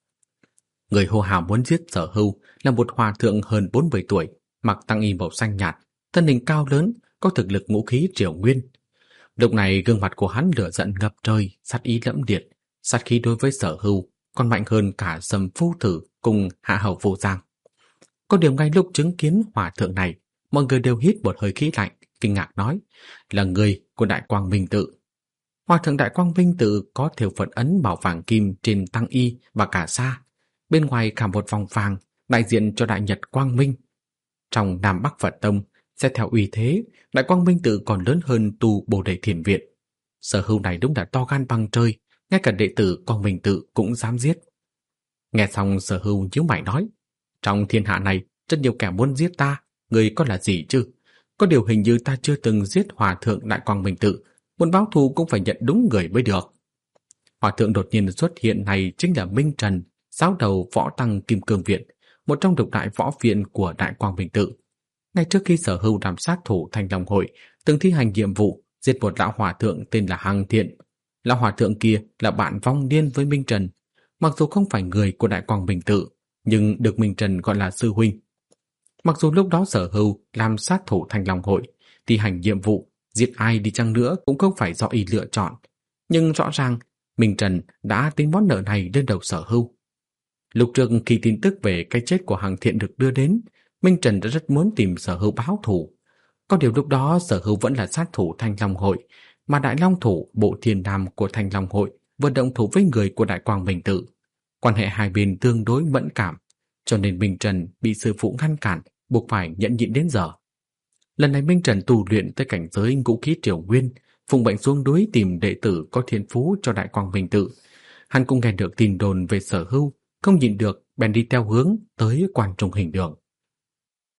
Người hô hào muốn giết Sở Hưu là một hòa thượng hơn bốn mươi tuổi, mặc tăng y màu xanh nhạt, thân hình cao lớn, có thực lực ngũ khí triều nguyên. Lúc này gương mặt của hắn lửa giận ngập trời, sát ý lẫm liệt, sát khí đối với Sở Hưu còn mạnh hơn cả Sầm Phu Thử cùng Hạ Hầu Vô Giang. Có điều ngay lúc chứng kiến hòa thượng này, mọi người đều hít một hơi khí lạnh, kinh ngạc nói, là người của Đại Quang Minh Tự. Hòa thượng Đại Quang Minh Tự có thêu phật ấn màu vàng kim trên tăng y và cả sa, bên ngoài khảm một vòng vàng đại diện cho Đại Nhật Quang Minh. Trong Nam Bắc Phật Tông, xét theo uy thế, Đại Quang Minh Tự còn lớn hơn tu Bồ Đề Thiền Viện. Sở Hưu này đúng là to gan bằng trời, ngay cả đệ tử Quang Minh Tự cũng dám giết. Nghe xong, Sở Hưu nhíu mày nói, trong thiên hạ này rất nhiều kẻ muốn giết ta, người có là gì chứ? Có điều hình như ta chưa từng giết hòa thượng Đại Quang Minh Tự, muốn báo thù cũng phải nhận đúng người mới được. Hòa thượng đột nhiên xuất hiện này chính là Minh Trần, giáo đầu Võ Tăng Kim Cương Viện, một trong lục đại võ viện của Đại Quang Minh Tự. Ngay trước khi Sở Hưu làm sát thủ Thanh Long Hội, từng thi hành nhiệm vụ giết một lão hòa thượng tên là Hằng Thiện. Lão hòa thượng kia là bạn vong niên với Minh Trần, mặc dù không phải người của Đại Quang Minh Tự, nhưng được Minh Trần gọi là sư huynh. Mặc dù lúc đó Sở Hưu làm sát thủ Thanh Long Hội, thi hành nhiệm vụ giết ai đi chăng nữa cũng không phải do y lựa chọn, nhưng rõ ràng Minh Trần đã tính món nợ này lên đầu Sở Hưu. Lúc trước khi tin tức về cái chết của Hằng Thiện được đưa đến, Minh Trần đã rất muốn tìm Sở Hưu báo thù. Có điều lúc đó Sở Hưu vẫn là sát thủ Thanh Long Hội, mà Đại Long Thủ Bộ Thiên Nam của Thanh Long Hội vừa động thủ với người của Đại Quang Minh Tự. Quan hệ hai bên tương đối mẫn cảm, cho nên Minh Trần bị sư phụ ngăn cản, buộc phải nhẫn nhịn đến giờ. Lần này Minh Trần tu luyện tới cảnh giới ngũ khí triều nguyên, phụng bệnh xuống núi tìm đệ tử có thiên phú cho Đại Quang Minh Tự. Hắn cũng nghe được tin đồn về Sở Hưu, không nhịn được bèn đi theo hướng tới Quan Trung Hình Đường.